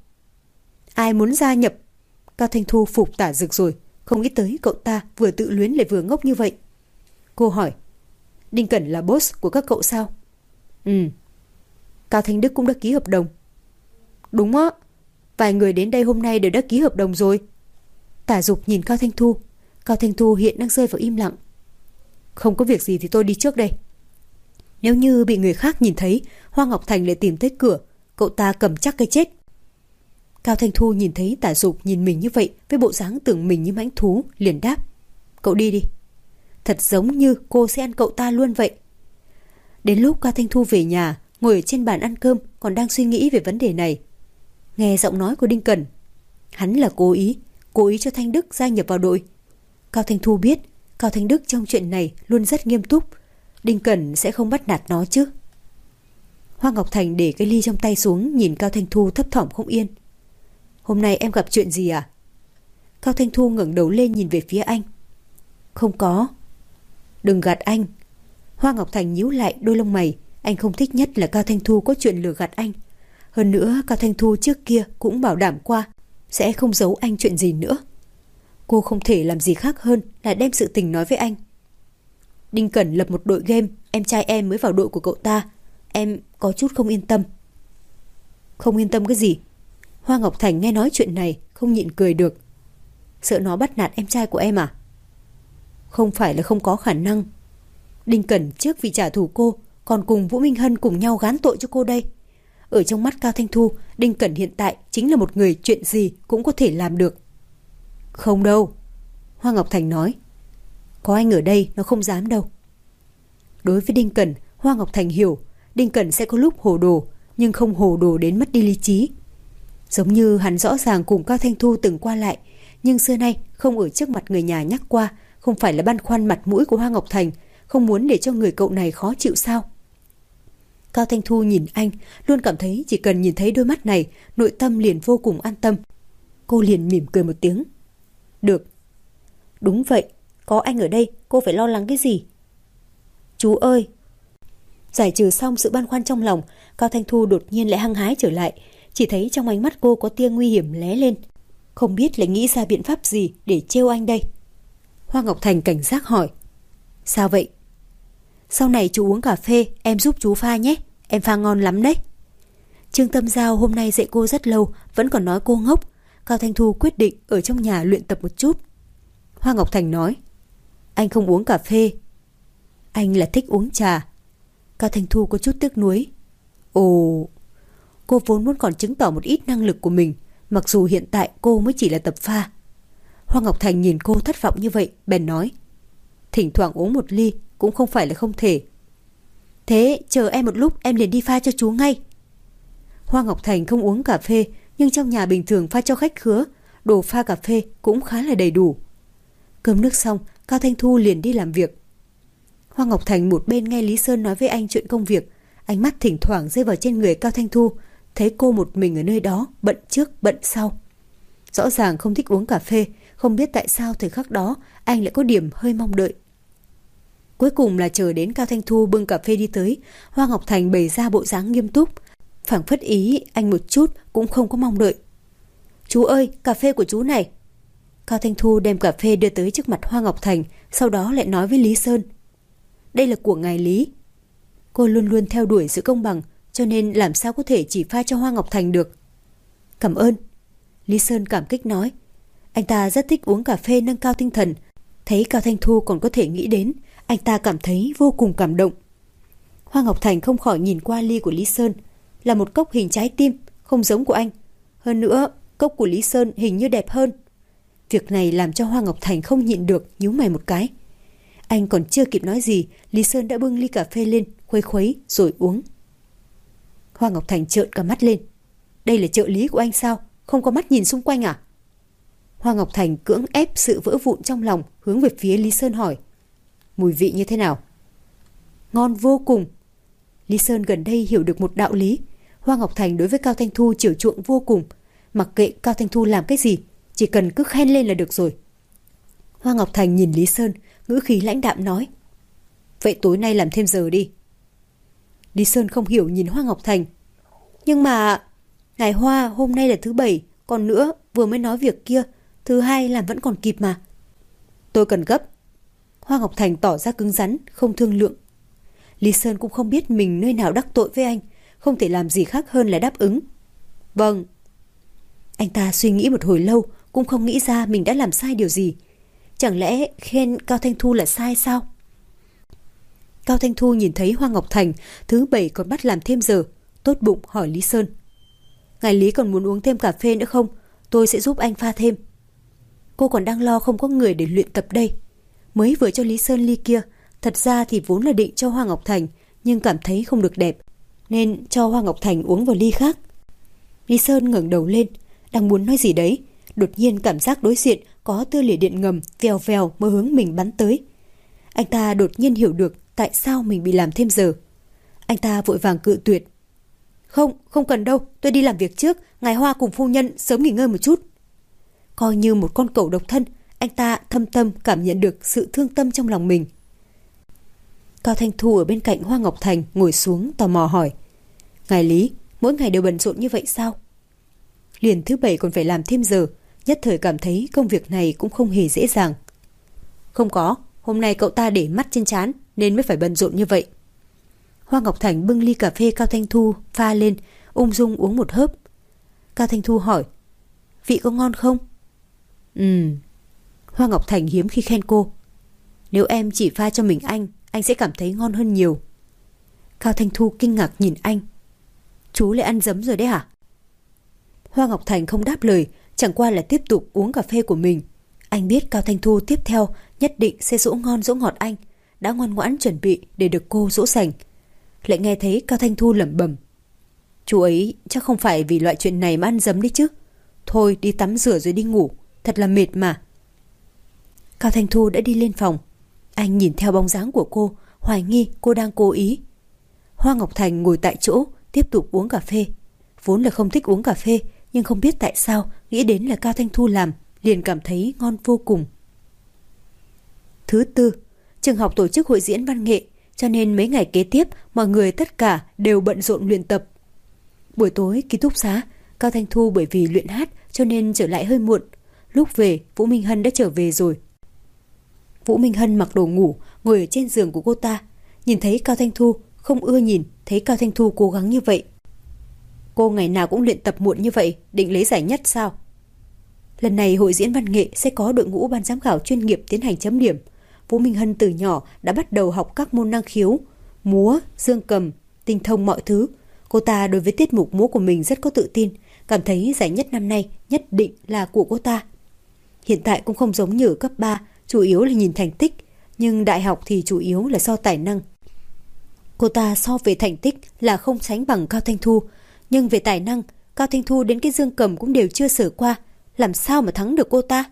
Speaker 2: Ai muốn gia nhập? Cao Thanh Thu phục Tả Dục rồi, không nghĩ tới cậu ta vừa tự luyến lại vừa ngốc như vậy. Cô hỏi. Đinh Cẩn là boss của các cậu sao? Ừ. Cao Thanh Đức cũng đã ký hợp đồng. Đúng á, vài người đến đây hôm nay đều đã ký hợp đồng rồi. Tả Dục nhìn Cao Thanh Thu. Cao Thanh Thu hiện đang rơi vào im lặng. Không có việc gì thì tôi đi trước đây. Nếu như bị người khác nhìn thấy, Hoa Ngọc Thành lại tìm tới cửa, cậu ta cầm chắc cái chết. Cao Thanh Thu nhìn thấy Tả Dục nhìn mình như vậy, với bộ dáng tưởng mình như mãnh thú, liền đáp. Cậu đi đi. Thật giống như cô sẽ ăn cậu ta luôn vậy. Đến lúc Cao Thanh Thu về nhà, ngồi ở trên bàn ăn cơm, còn đang suy nghĩ về vấn đề này. Nghe giọng nói của Đinh Cẩn. Hắn là cố ý, cố ý cho Thanh Đức gia nhập vào đội. Cao Thanh Thu biết, Cao Thanh Đức trong chuyện này luôn rất nghiêm túc. Đinh Cẩn sẽ không bắt nạt nó chứ. Hoa Ngọc Thành để cái ly trong tay xuống, nhìn Cao Thanh Thu thấp thỏm không yên. Hôm nay em gặp chuyện gì à? Cao Thanh Thu ngẩng đầu lên nhìn về phía anh. Không có. Đừng gạt anh. Hoa Ngọc Thành nhíu lại đôi lông mày. Anh không thích nhất là Cao Thanh Thu có chuyện lừa gạt anh. Hơn nữa Cao Thanh Thu trước kia cũng bảo đảm qua sẽ không giấu anh chuyện gì nữa. Cô không thể làm gì khác hơn là đem sự tình nói với anh. Đinh Cẩn lập một đội game, em trai em mới vào đội của cậu ta. Em có chút không yên tâm. Không yên tâm cái gì? Hoa Ngọc Thành nghe nói chuyện này không nhịn cười được. Sợ nó bắt nạt em trai của em à? Không phải là không có khả năng. Đinh Cẩn trước vì trả thù cô còn cùng Vũ Minh Hân cùng nhau gán tội cho cô đây. Ở trong mắt Cao Thanh Thu, Đinh Cẩn hiện tại chính là một người chuyện gì cũng có thể làm được. Không đâu. Hoa Ngọc Thành nói. Có anh ở đây nó không dám đâu. Đối với Đinh Cẩn, Hoa Ngọc Thành hiểu Đinh Cẩn sẽ có lúc hồ đồ, nhưng không hồ đồ đến mất đi lý trí. Giống như hắn rõ ràng cùng Cao Thanh Thu từng qua lại, nhưng xưa nay không ở trước mặt người nhà nhắc qua, không phải là băn khoăn mặt mũi của Hoa Ngọc Thành, không muốn để cho người cậu này khó chịu sao? Cao Thanh Thu nhìn anh, luôn cảm thấy chỉ cần nhìn thấy đôi mắt này, nội tâm liền vô cùng an tâm. Cô liền mỉm cười một tiếng. Được. Đúng vậy, có anh ở đây, cô phải lo lắng cái gì? Chú ơi! Giải trừ xong sự băn khoăn trong lòng, Cao Thanh Thu đột nhiên lại hăng hái trở lại. Chỉ thấy trong ánh mắt cô có tia nguy hiểm lóe lên. Không biết lại nghĩ ra biện pháp gì để trêu anh đây. Hoa Ngọc Thành cảnh giác hỏi. Sao vậy? Sau này chú uống cà phê, em giúp chú pha nhé. Em pha ngon lắm đấy. Trương Tâm Giao hôm nay dạy cô rất lâu, vẫn còn nói cô ngốc. Cao Thanh Thu quyết định ở trong nhà luyện tập một chút. Hoa Ngọc Thành nói. Anh không uống cà phê. Anh là thích uống trà. Cao Thanh Thu có chút tiếc nuối. Ồ... Cô vốn muốn còn chứng tỏ một ít năng lực của mình, mặc dù hiện tại cô mới chỉ là tập pha. Hoa Ngọc Thành nhìn cô thất vọng như vậy, bèn nói. Thỉnh thoảng uống một ly cũng không phải là không thể. Thế chờ em một lúc, em liền đi pha cho chú ngay. Hoa Ngọc Thành không uống cà phê, nhưng trong nhà bình thường pha cho khách khứa, đồ pha cà phê cũng khá là đầy đủ. Cơm nước xong, Cao Thanh Thu liền đi làm việc. Hoa Ngọc Thành một bên nghe Lý Sơn nói với anh chuyện công việc, ánh mắt thỉnh thoảng rơi vào trên người Cao Thanh Thu, thấy cô một mình ở nơi đó, bận trước bận sau. Rõ ràng không thích uống cà phê, không biết tại sao thời khắc đó anh lại có điểm hơi mong đợi. Cuối cùng là chờ đến Cao Thanh Thu bưng cà phê đi tới, Hoa Ngọc Thành bày ra bộ dáng nghiêm túc, phảng phất ý anh một chút cũng không có mong đợi. Chú ơi, cà phê của chú này. Cao Thanh Thu đem cà phê đưa tới trước mặt Hoa Ngọc Thành, sau đó lại nói với Lý Sơn. Đây là của ngài Lý. Cô luôn luôn theo đuổi sự công bằng, cho nên làm sao có thể chỉ pha cho Hoa Ngọc Thành được. Cảm ơn. Lý Sơn cảm kích nói. Anh ta rất thích uống cà phê nâng cao tinh thần. Thấy Cao Thanh Thu còn có thể nghĩ đến, anh ta cảm thấy vô cùng cảm động. Hoa Ngọc Thành không khỏi nhìn qua ly của Lý Sơn, là một cốc hình trái tim, không giống của anh. Hơn nữa, cốc của Lý Sơn hình như đẹp hơn. Việc này làm cho Hoa Ngọc Thành không nhịn được, nhíu mày một cái. Anh còn chưa kịp nói gì, Lý Sơn đã bưng ly cà phê lên, khuấy khuấy rồi uống. Hoa Ngọc Thành trợn cả mắt lên. Đây là trợ lý của anh sao? Không có mắt nhìn xung quanh à? Hoa Ngọc Thành cưỡng ép sự vỡ vụn trong lòng, hướng về phía Lý Sơn hỏi. Mùi vị như thế nào? Ngon vô cùng. Lý Sơn gần đây hiểu được một đạo lý. Hoa Ngọc Thành đối với Cao Thanh Thu chiều chuộng vô cùng. Mặc kệ Cao Thanh Thu làm cái gì, chỉ cần cứ khen lên là được rồi. Hoa Ngọc Thành nhìn Lý Sơn, ngữ khí lãnh đạm nói. Vậy tối nay làm thêm giờ đi. Lý Sơn không hiểu nhìn Hoa Ngọc Thành. Nhưng mà... Ngài Hoa, hôm nay là thứ bảy, còn nữa, vừa mới nói việc kia, thứ hai làm vẫn còn kịp mà. Tôi cần gấp. Hoa Ngọc Thành tỏ ra cứng rắn, không thương lượng. Lý Sơn cũng không biết mình nơi nào đắc tội với anh, không thể làm gì khác hơn là đáp ứng. Vâng. Anh ta suy nghĩ một hồi lâu, cũng không nghĩ ra mình đã làm sai điều gì. Chẳng lẽ khen Cao Thanh Thu là sai sao? Cao Thanh Thu nhìn thấy Hoa Ngọc Thành thứ bảy còn bắt làm thêm giờ, tốt bụng hỏi Lý Sơn. Ngài Lý còn muốn uống thêm cà phê nữa không? Tôi sẽ giúp anh pha thêm. Cô còn đang lo không có người để luyện tập đây. Mới vừa cho Lý Sơn ly kia, thật ra thì vốn là định cho Hoa Ngọc Thành, nhưng cảm thấy không được đẹp, nên cho Hoa Ngọc Thành uống vào ly khác. Lý Sơn ngẩng đầu lên, đang muốn nói gì đấy, đột nhiên cảm giác đối diện có tia lửa điện ngầm vèo vèo mới hướng mình bắn tới. Anh ta đột nhiên hiểu được tại sao mình bị làm thêm giờ. Anh ta vội vàng cự tuyệt. Không, không cần đâu, tôi đi làm việc trước, ngài Hoa cùng phu nhân sớm nghỉ ngơi một chút. Coi như một con cẩu độc thân, anh ta thâm tâm cảm nhận được sự thương tâm trong lòng mình. Cao Thanh Thu ở bên cạnh Hoa Ngọc Thành ngồi xuống tò mò hỏi. Ngài Lý, mỗi ngày đều bận rộn như vậy sao? Liền thứ bảy còn phải làm thêm giờ, nhất thời cảm thấy công việc này cũng không hề dễ dàng. Không có, hôm nay cậu ta để mắt trên trán nên mới phải bận rộn như vậy. Hoa Ngọc Thành bưng ly cà phê Cao Thanh Thu pha lên, ung dung uống một hớp. Cao Thanh Thu hỏi, vị có ngon không? Ừm. Hoa Ngọc Thành hiếm khi khen cô. Nếu em chỉ pha cho mình anh, anh sẽ cảm thấy ngon hơn nhiều. Cao Thanh Thu kinh ngạc nhìn anh. Chú lại ăn dấm rồi đấy hả? Hoa Ngọc Thành không đáp lời, chẳng qua là tiếp tục uống cà phê của mình. Anh biết Cao Thanh Thu tiếp theo nhất định sẽ dỗ ngon dỗ ngọt anh, đã ngoan ngoãn chuẩn bị để được cô dỗ dành. Lại nghe thấy Cao Thanh Thu lẩm bẩm. Chú ấy chắc không phải vì loại chuyện này mà ăn dấm đấy chứ. Thôi đi tắm rửa rồi đi ngủ, thật là mệt mà. Cao Thanh Thu đã đi lên phòng. Anh nhìn theo bóng dáng của cô, hoài nghi cô đang cố ý. Hoa Ngọc Thành ngồi tại chỗ, tiếp tục uống cà phê. Vốn là không thích uống cà phê, nhưng không biết tại sao nghĩ đến là Cao Thanh Thu làm, liền cảm thấy ngon vô cùng. Thứ tư, trường học tổ chức hội diễn văn nghệ, cho nên mấy ngày kế tiếp mọi người tất cả đều bận rộn luyện tập. Buổi tối ký túc xá, Cao Thanh Thu bởi vì luyện hát cho nên trở lại hơi muộn. Lúc về, Vũ Minh Hân đã trở về rồi. Vũ Minh Hân mặc đồ ngủ, ngồi ở trên giường của cô ta. Nhìn thấy Cao Thanh Thu, không ưa nhìn thấy Cao Thanh Thu cố gắng như vậy. Cô ngày nào cũng luyện tập muộn như vậy, định lấy giải nhất sao? Lần này hội diễn văn nghệ sẽ có đội ngũ ban giám khảo chuyên nghiệp tiến hành chấm điểm. Vũ Minh Hân từ nhỏ đã bắt đầu học các môn năng khiếu, múa, dương cầm, tinh thông mọi thứ. Cô ta đối với tiết mục múa của mình rất có tự tin, cảm thấy giải nhất năm nay nhất định là của cô ta. Hiện tại cũng không giống như ở cấp ba, chủ yếu là nhìn thành tích, nhưng đại học thì chủ yếu là do tài năng. Cô ta so về thành tích là không sánh bằng Cao Thanh Thu, nhưng về tài năng, Cao Thanh Thu đến cái dương cầm cũng đều chưa sờ qua, làm sao mà thắng được cô ta?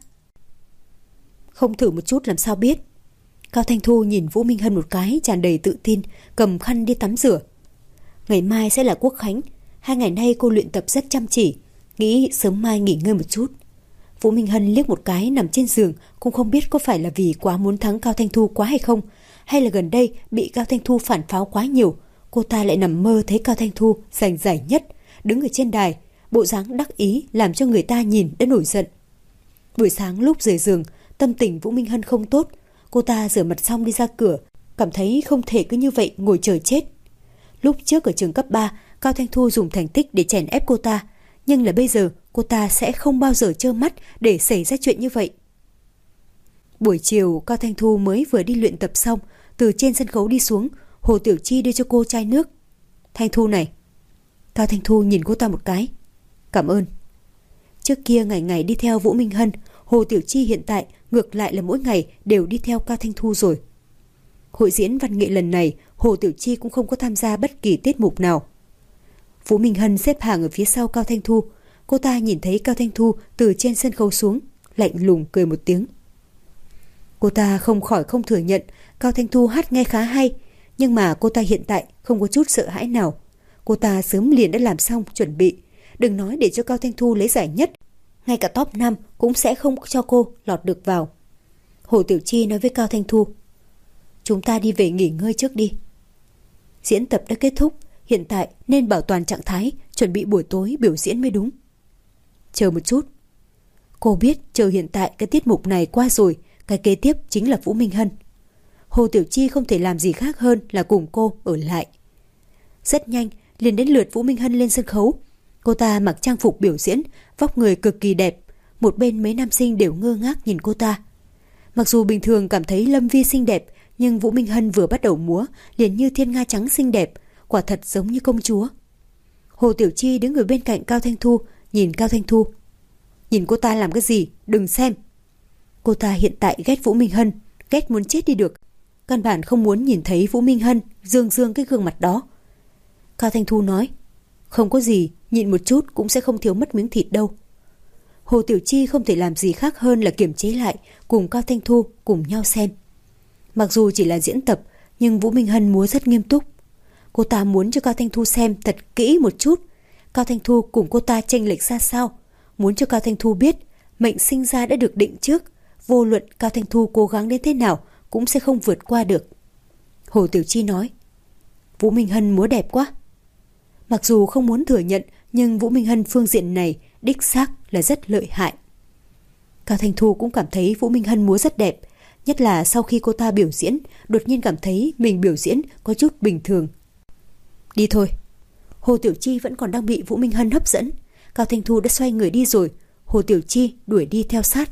Speaker 2: Không thử một chút làm sao biết. Cao Thanh Thu nhìn Vũ Minh Hân một cái, tràn đầy tự tin, cầm khăn đi tắm rửa. Ngày mai sẽ là Quốc khánh, hai ngày nay cô luyện tập rất chăm chỉ, nghĩ sớm mai nghỉ ngơi một chút. Vũ Minh Hân liếc một cái nằm trên giường, cũng không biết có phải là vì quá muốn thắng Cao Thanh Thu quá hay không, hay là gần đây bị Cao Thanh Thu phản pháo quá nhiều, cô ta lại nằm mơ thấy Cao Thanh Thu giành giải nhất, đứng ở trên đài, bộ dáng đắc ý làm cho người ta nhìn đã nổi giận. Buổi sáng lúc rời giường, tâm tình Vũ Minh Hân không tốt, cô ta rửa mặt xong đi ra cửa, cảm thấy không thể cứ như vậy ngồi chờ chết. Lúc trước ở trường cấp ba, Cao Thanh Thu dùng thành tích để chèn ép cô ta, nhưng là bây giờ cô ta sẽ không bao giờ trơ mắt để xảy ra chuyện như vậy. Buổi chiều, Cao Thanh Thu mới vừa đi luyện tập xong, từ trên sân khấu đi xuống, Hồ Tiểu Chi đưa cho cô chai nước. Thanh Thu này. Cao Thanh Thu nhìn cô ta một cái. Cảm ơn. Trước kia ngày ngày đi theo Vũ Minh Hân, Hồ Tiểu Chi hiện tại ngược lại là mỗi ngày đều đi theo Cao Thanh Thu rồi. Hội diễn văn nghệ lần này, Hồ Tiểu Chi cũng không có tham gia bất kỳ tiết mục nào. Vũ Minh Hân xếp hàng ở phía sau Cao Thanh Thu. Cô ta nhìn thấy Cao Thanh Thu từ trên sân khấu xuống, lạnh lùng cười một tiếng. Cô ta không khỏi không thừa nhận Cao Thanh Thu hát nghe khá hay, nhưng mà cô ta hiện tại không có chút sợ hãi nào. Cô ta sớm liền đã làm xong chuẩn bị, đừng nói để cho Cao Thanh Thu lấy giải nhất, ngay cả top năm cũng sẽ không cho cô lọt được vào. Hồ Tiểu Chi nói với Cao Thanh Thu, chúng ta đi về nghỉ ngơi trước đi. Diễn tập đã kết thúc, hiện tại nên bảo toàn trạng thái, chuẩn bị buổi tối biểu diễn mới đúng. Chờ một chút. Cô biết chờ hiện tại cái tiết mục này qua rồi, cái kế tiếp chính là Vũ Minh Hân. Hồ Tiểu Chi không thể làm gì khác hơn là cùng cô ở lại. Rất nhanh, liền đến lượt Vũ Minh Hân lên sân khấu. Cô ta mặc trang phục biểu diễn, vóc người cực kỳ đẹp. Một bên mấy nam sinh đều ngơ ngác nhìn cô ta. Mặc dù bình thường cảm thấy Lâm Vi xinh đẹp, nhưng Vũ Minh Hân vừa bắt đầu múa liền như thiên nga trắng xinh đẹp, quả thật giống như công chúa. Hồ Tiểu Chi đứng ở bên cạnh Cao Thanh Thu, nhìn Cao Thanh Thu. Nhìn cô ta làm cái gì, đừng xem. Cô ta hiện tại ghét Vũ Minh Hân, ghét muốn chết đi được. Căn bản không muốn nhìn thấy Vũ Minh Hân dương dương cái gương mặt đó. Cao Thanh Thu nói, không có gì, nhịn một chút cũng sẽ không thiếu mất miếng thịt đâu. Hồ Tiểu Chi không thể làm gì khác hơn là kiềm chế lại, cùng Cao Thanh Thu cùng nhau xem. Mặc dù chỉ là diễn tập, nhưng Vũ Minh Hân múa rất nghiêm túc. Cô ta muốn cho Cao Thanh Thu xem thật kỹ một chút, Cao Thanh Thu cùng cô ta chênh lệch ra sao, muốn cho Cao Thanh Thu biết mệnh sinh ra đã được định trước, vô luận Cao Thanh Thu cố gắng đến thế nào cũng sẽ không vượt qua được. Hồ Tiểu Chi nói, Vũ Minh Hân múa đẹp quá. Mặc dù không muốn thừa nhận, nhưng Vũ Minh Hân phương diện này đích xác là rất lợi hại. Cao Thanh Thu cũng cảm thấy Vũ Minh Hân múa rất đẹp, nhất là sau khi cô ta biểu diễn, đột nhiên cảm thấy mình biểu diễn có chút bình thường. Đi thôi. Hồ Tiểu Chi vẫn còn đang bị Vũ Minh Hân hấp dẫn. Cao Thanh Thu đã xoay người đi rồi, Hồ Tiểu Chi đuổi đi theo sát.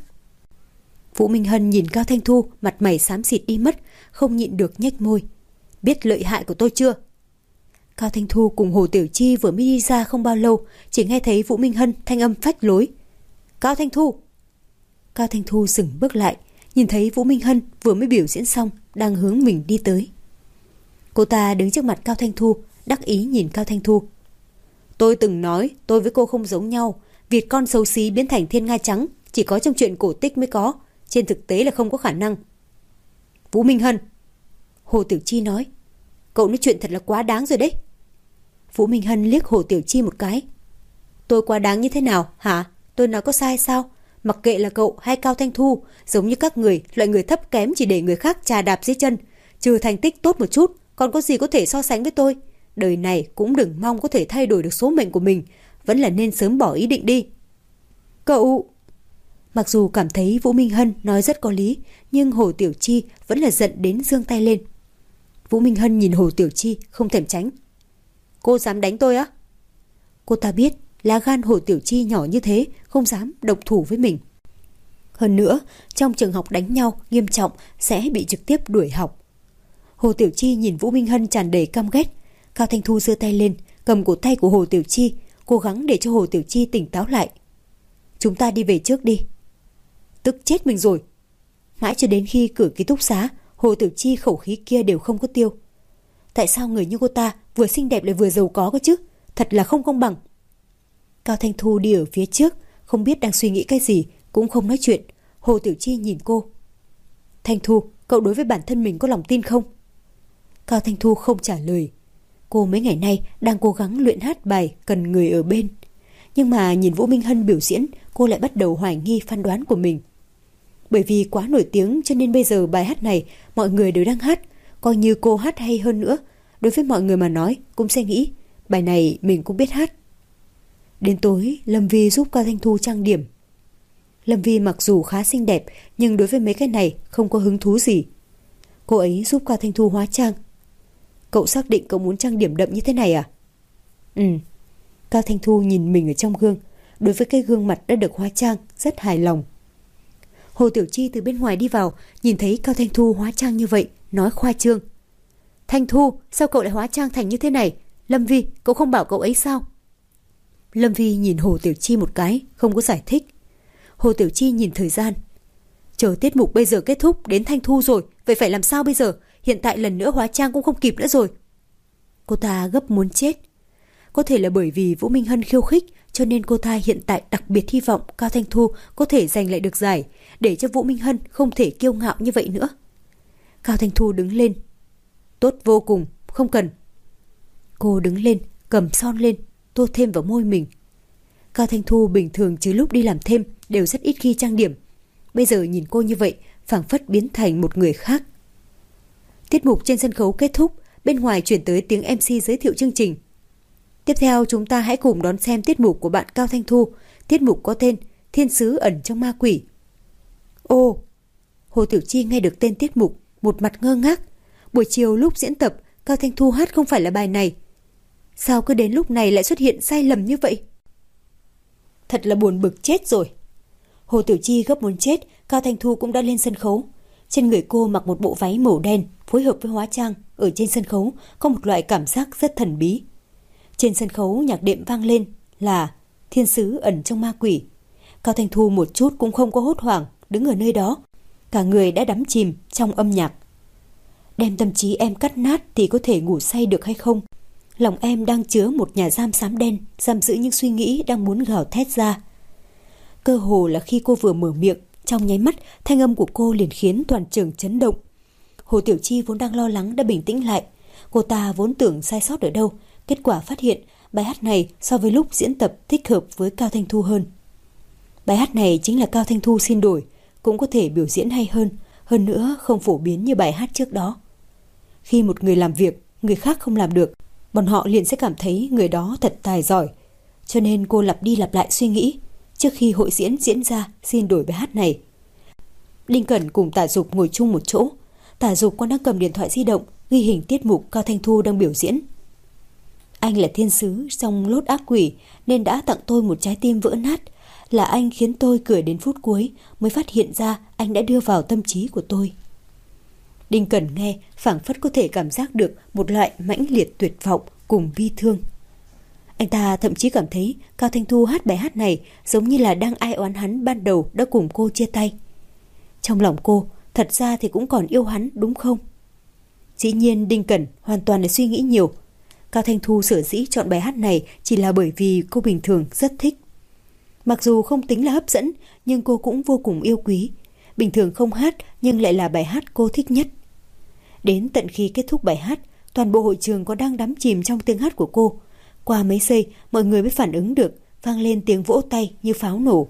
Speaker 2: Vũ Minh Hân nhìn Cao Thanh Thu, mặt mày xám xịt đi mất, không nhịn được nhếch môi. Biết lợi hại của tôi chưa? Cao Thanh Thu cùng Hồ Tiểu Chi vừa mới đi ra không bao lâu, chỉ nghe thấy Vũ Minh Hân thanh âm phách lối. Cao Thanh Thu! Cao Thanh Thu dừng bước lại, nhìn thấy Vũ Minh Hân vừa mới biểu diễn xong, đang hướng mình đi tới. Cô ta đứng trước mặt Cao Thanh Thu, đắc ý nhìn Cao Thanh Thu. Tôi từng nói tôi với cô không giống nhau, vịt con xấu xí biến thành thiên nga trắng chỉ có trong chuyện cổ tích mới có, trên thực tế là không có khả năng. Vũ Minh Hân! Hồ Tiểu Chi nói, cậu nói chuyện thật là quá đáng rồi đấy. Vũ Minh Hân liếc Hồ Tiểu Chi một cái. Tôi quá đáng như thế nào hả? Tôi nói có sai sao? Mặc kệ là cậu hay Cao Thanh Thu, giống như các người, loại người thấp kém chỉ để người khác chà đạp dưới chân, trừ thành tích tốt một chút, còn có gì có thể so sánh với tôi? Đời này cũng đừng mong có thể thay đổi được số mệnh của mình, vẫn là nên sớm bỏ ý định đi. Cậu... Mặc dù cảm thấy Vũ Minh Hân nói rất có lý, nhưng Hồ Tiểu Chi vẫn là giận đến giương tay lên. Vũ Minh Hân nhìn Hồ Tiểu Chi không thèm tránh. Cô dám đánh tôi á? Cô ta biết lá gan Hồ Tiểu Chi nhỏ như thế, không dám động thủ với mình. Hơn nữa, trong trường học đánh nhau nghiêm trọng sẽ bị trực tiếp đuổi học. Hồ Tiểu Chi nhìn Vũ Minh Hân tràn đầy căm ghét. Cao Thanh Thu giơ tay lên, cầm cổ tay của Hồ Tiểu Chi, cố gắng để cho Hồ Tiểu Chi tỉnh táo lại. Chúng ta đi về trước đi. Tức chết mình rồi. Mãi cho đến khi cửa ký túc xá, Hồ Tiểu Chi khẩu khí kia đều không có tiêu. Tại sao người như cô ta vừa xinh đẹp lại vừa giàu có cơ chứ? Thật là không công bằng. Cao Thanh Thu đi ở phía trước, không biết đang suy nghĩ cái gì, cũng không nói chuyện. Hồ Tiểu Chi nhìn cô. Thanh Thu, cậu đối với bản thân mình có lòng tin không? Cao Thanh Thu không trả lời. Cô mấy ngày nay đang cố gắng luyện hát bài cần người ở bên. Nhưng mà nhìn Vũ Minh Hân biểu diễn, cô lại bắt đầu hoài nghi phán đoán của mình. Bởi vì quá nổi tiếng cho nên bây giờ bài hát này mọi người đều đang hát. Coi như cô hát hay hơn nữa, đối với mọi người mà nói cũng sẽ nghĩ bài này mình cũng biết hát. Đến tối, Lâm Vi giúp Cao Thanh Thu trang điểm. Lâm Vi mặc dù khá xinh đẹp nhưng đối với mấy cái này không có hứng thú gì. Cô ấy giúp Cao Thanh Thu hóa trang. Cậu xác định cậu muốn trang điểm đậm như thế này à? Ừ. Cao Thanh Thu nhìn mình ở trong gương. Đối với cái gương mặt đã được hóa trang, rất hài lòng. Hồ Tiểu Chi từ bên ngoài đi vào, nhìn thấy Cao Thanh Thu hóa trang như vậy, nói khoa trương. Thanh Thu, sao cậu lại hóa trang thành như thế này? Lâm Vi, cậu không bảo cậu ấy sao? Lâm Vi nhìn Hồ Tiểu Chi một cái, không có giải thích. Hồ Tiểu Chi nhìn thời gian. Chờ tiết mục bây giờ kết thúc, đến Thanh Thu rồi, vậy phải làm sao bây giờ? Hiện tại lần nữa hóa trang cũng không kịp nữa rồi. Cô ta gấp muốn chết. Có thể là bởi vì Vũ Minh Hân khiêu khích, cho nên cô ta hiện tại đặc biệt hy vọng Cao Thanh Thu có thể giành lại được giải, để cho Vũ Minh Hân không thể kiêu ngạo như vậy nữa. Cao Thanh Thu đứng lên. Tốt vô cùng, không cần. Cô đứng lên, cầm son lên, tô thêm vào môi mình. Cao Thanh Thu bình thường chứ lúc đi làm thêm đều rất ít khi trang điểm. Bây giờ nhìn cô như vậy, phảng phất biến thành một người khác. Tiết mục trên sân khấu kết thúc, bên ngoài chuyển tới tiếng em xê giới thiệu chương trình. Tiếp theo chúng ta hãy cùng đón xem tiết mục của bạn Cao Thanh Thu. Tiết mục có tên Thiên Sứ Ẩn Trong Ma Quỷ. Ô, Hồ Tiểu Chi nghe được tên tiết mục, một mặt ngơ ngác. Buổi chiều lúc diễn tập, Cao Thanh Thu hát không phải là bài này. Sao cứ đến lúc này lại xuất hiện sai lầm như vậy? Thật là buồn bực chết rồi. Hồ Tiểu Chi gấp muốn chết, Cao Thanh Thu cũng đã lên sân khấu. Trên người cô mặc một bộ váy màu đen, phối hợp với hóa trang. Ở trên sân khấu có một loại cảm giác rất thần bí. Trên sân khấu nhạc đệm vang lên là Thiên Sứ Ẩn Trong Ma Quỷ. Cao Thanh Thu một chút cũng không có hốt hoảng, đứng ở nơi đó. Cả người đã đắm chìm trong âm nhạc. Đem tâm trí em cắt nát thì có thể ngủ say được hay không? Lòng em đang chứa một nhà giam xám đen, giam giữ những suy nghĩ đang muốn gào thét ra. Cơ hồ là khi cô vừa mở miệng, trong nháy mắt thanh âm của cô liền khiến toàn trường chấn động. Hồ Tiểu Chi vốn đang lo lắng đã bình tĩnh lại. Cô ta vốn tưởng sai sót ở đâu, kết quả phát hiện bài hát này so với lúc diễn tập thích hợp với Cao Thanh Thu hơn. Bài hát này chính là Cao Thanh Thu xin đổi, cũng có thể biểu diễn hay hơn, hơn nữa không phổ biến như bài hát trước đó. Khi một người làm việc, người khác không làm được, bọn họ liền sẽ cảm thấy người đó thật tài giỏi. Cho nên cô lặp đi lặp lại suy nghĩ, trước khi hội diễn diễn ra xin đổi bài hát này. Đinh Cẩn cùng Tả Dục ngồi chung một chỗ. Tả Dục còn đang cầm điện thoại di động ghi hình tiết mục Cao Thanh Thu đang biểu diễn. Anh là thiên sứ trong lốt ác quỷ nên đã tặng tôi một trái tim vỡ nát. Là anh khiến tôi cười đến phút cuối, mới phát hiện ra anh đã đưa vào tâm trí của tôi. Đinh Cẩn nghe phảng phất có thể cảm giác được một loại mãnh liệt tuyệt vọng cùng bi thương. Anh ta thậm chí cảm thấy Cao Thanh Thu hát bài hát này giống như là đang ai oán hắn ban đầu đã cùng cô chia tay. Trong lòng cô, thật ra thì cũng còn yêu hắn đúng không? Dĩ nhiên Đinh Cẩn hoàn toàn là suy nghĩ nhiều. Cao Thanh Thu sở dĩ chọn bài hát này chỉ là bởi vì cô bình thường rất thích. Mặc dù không tính là hấp dẫn, nhưng cô cũng vô cùng yêu quý. Bình thường không hát, nhưng lại là bài hát cô thích nhất. Đến tận khi kết thúc bài hát, toàn bộ hội trường có đang đắm chìm trong tiếng hát của cô. Qua mấy giây, mọi người mới phản ứng được, vang lên tiếng vỗ tay như pháo nổ.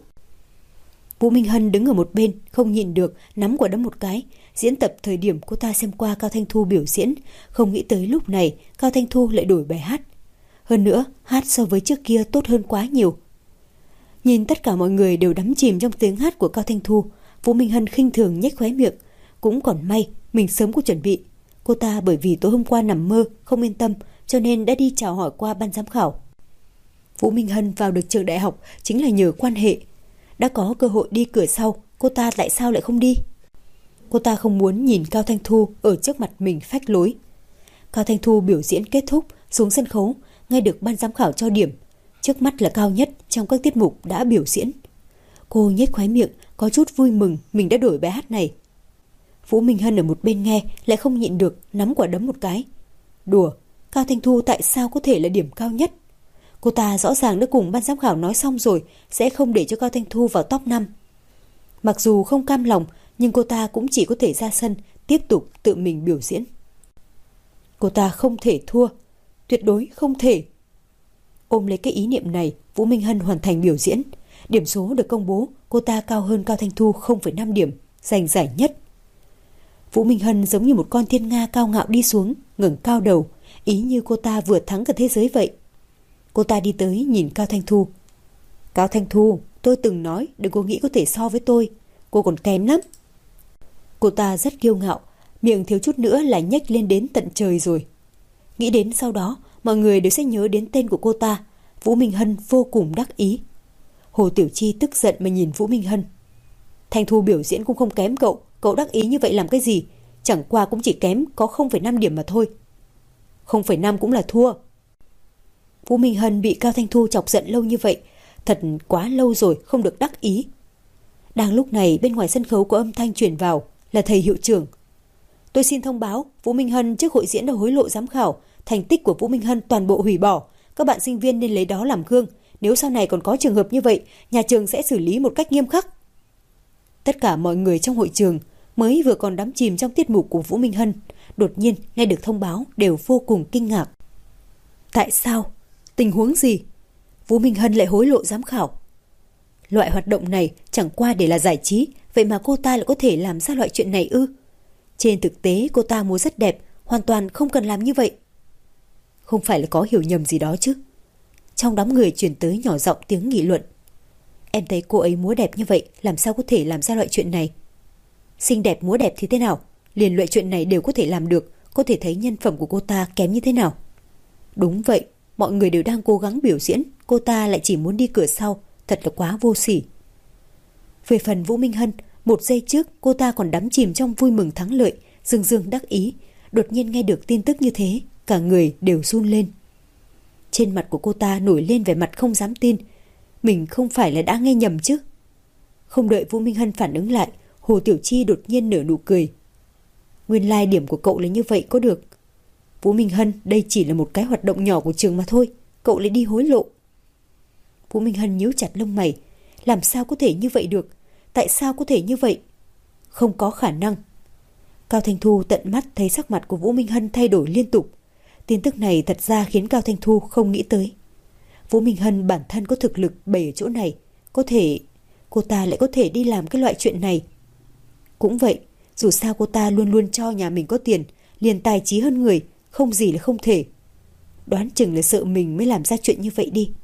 Speaker 2: Vũ Minh Hân đứng ở một bên, không nhịn được, nắm quả đấm một cái. Diễn tập thời điểm cô ta xem qua Cao Thanh Thu biểu diễn, không nghĩ tới lúc này Cao Thanh Thu lại đổi bài hát. Hơn nữa, hát so với trước kia tốt hơn quá nhiều. Nhìn tất cả mọi người đều đắm chìm trong tiếng hát của Cao Thanh Thu, Vũ Minh Hân khinh thường nhếch khóe miệng. Cũng còn may, mình sớm có chuẩn bị. Cô ta bởi vì tối hôm qua nằm mơ, không yên tâm, cho nên đã đi chào hỏi qua ban giám khảo. Vũ Minh Hân vào được trường đại học chính là nhờ quan hệ. Đã có cơ hội đi cửa sau, cô ta tại sao lại không đi? Cô ta không muốn nhìn Cao Thanh Thu ở trước mặt mình phách lối. Cao Thanh Thu biểu diễn kết thúc, xuống sân khấu, nghe được ban giám khảo cho điểm. Trước mắt là cao nhất trong các tiết mục đã biểu diễn. Cô nhếch khóe miệng, có chút vui mừng mình đã đổi bài hát này. Vũ Minh Hân ở một bên nghe lại không nhịn được, nắm quả đấm một cái. Đùa, Cao Thanh Thu tại sao có thể là điểm cao nhất? Cô ta rõ ràng đã cùng ban giám khảo nói xong rồi sẽ không để cho Cao Thanh Thu vào top năm. Mặc dù không cam lòng, nhưng cô ta cũng chỉ có thể ra sân tiếp tục tự mình biểu diễn. Cô ta không thể thua, tuyệt đối không thể. Ôm lấy cái ý niệm này, Vũ Minh Hân hoàn thành biểu diễn. Điểm số được công bố, cô ta cao hơn Cao Thanh Thu không phẩy năm điểm, giành giải nhất. Vũ Minh Hân giống như một con thiên nga cao ngạo đi xuống, ngẩng cao đầu, ý như cô ta vừa thắng cả thế giới vậy. Cô ta đi tới nhìn Cao Thanh Thu. Cao Thanh Thu, tôi từng nói đừng có nghĩ có thể so với tôi, cô còn kém lắm. Cô ta rất kiêu ngạo, miệng thiếu chút nữa là nhếch lên đến tận trời rồi. Nghĩ đến sau đó mọi người đều sẽ nhớ đến tên của cô ta. Vũ Minh Hân vô cùng đắc ý. Hồ Tiểu Chi tức giận mà nhìn Vũ Minh Hân. Thanh Thu biểu diễn cũng không kém cậu, cậu đắc ý như vậy làm cái gì? Chẳng qua cũng chỉ kém có không phẩy năm điểm mà thôi. không phẩy năm cũng là thua. Vũ Minh Hân bị Cao Thanh Thu chọc giận lâu như vậy, thật quá lâu rồi không được đắc ý. Đang lúc này bên ngoài sân khấu có âm thanh truyền vào, là thầy hiệu trưởng. Tôi xin thông báo, Vũ Minh Hân trước hội diễn đã hối lộ giám khảo, thành tích của Vũ Minh Hân toàn bộ hủy bỏ. Các bạn sinh viên nên lấy đó làm gương, nếu sau này còn có trường hợp như vậy, nhà trường sẽ xử lý một cách nghiêm khắc. Tất cả mọi người trong hội trường mới vừa còn đắm chìm trong tiết mục của Vũ Minh Hân, đột nhiên nghe được thông báo đều vô cùng kinh ngạc. Tại sao? Tình huống gì? Vũ Minh Hân lại hối lộ giám khảo. Loại hoạt động này chẳng qua để là giải trí, vậy mà cô ta lại có thể làm ra loại chuyện này ư? Trên thực tế cô ta múa rất đẹp, hoàn toàn không cần làm như vậy. Không phải là có hiểu nhầm gì đó chứ? Trong đám người truyền tới nhỏ giọng tiếng nghị luận. Em thấy cô ấy múa đẹp như vậy, làm sao có thể làm ra loại chuyện này? Xinh đẹp múa đẹp thì thế nào? Liền loại chuyện này đều có thể làm được, có thể thấy nhân phẩm của cô ta kém như thế nào? Đúng vậy, mọi người đều đang cố gắng biểu diễn, cô ta lại chỉ muốn đi cửa sau, thật là quá vô sỉ. Về phần Vũ Minh Hân, một giây trước cô ta còn đắm chìm trong vui mừng thắng lợi, dương dương đắc ý, đột nhiên nghe được tin tức như thế, cả người đều run lên. Trên mặt của cô ta nổi lên vẻ mặt không dám tin, mình không phải là đã nghe nhầm chứ? Không đợi Vũ Minh Hân phản ứng lại, Hồ Tiểu Chi đột nhiên nở nụ cười. Nguyên lai điểm của cậu là như vậy có được. Vũ Minh Hân, đây chỉ là một cái hoạt động nhỏ của trường mà thôi, cậu lại đi hối lộ. Vũ Minh Hân nhíu chặt lông mày, làm sao có thể như vậy được? Tại sao có thể như vậy? Không có khả năng. Cao Thanh Thu tận mắt thấy sắc mặt của Vũ Minh Hân thay đổi liên tục. Tin tức này thật ra khiến Cao Thanh Thu không nghĩ tới. Vũ Minh Hân bản thân có thực lực bày ở chỗ này, có thể cô ta lại có thể đi làm cái loại chuyện này. Cũng vậy, dù sao cô ta luôn luôn cho nhà mình có tiền, liền tài trí hơn người, không gì là không thể. Đoán chừng là sợ mình mới làm ra chuyện như vậy đi.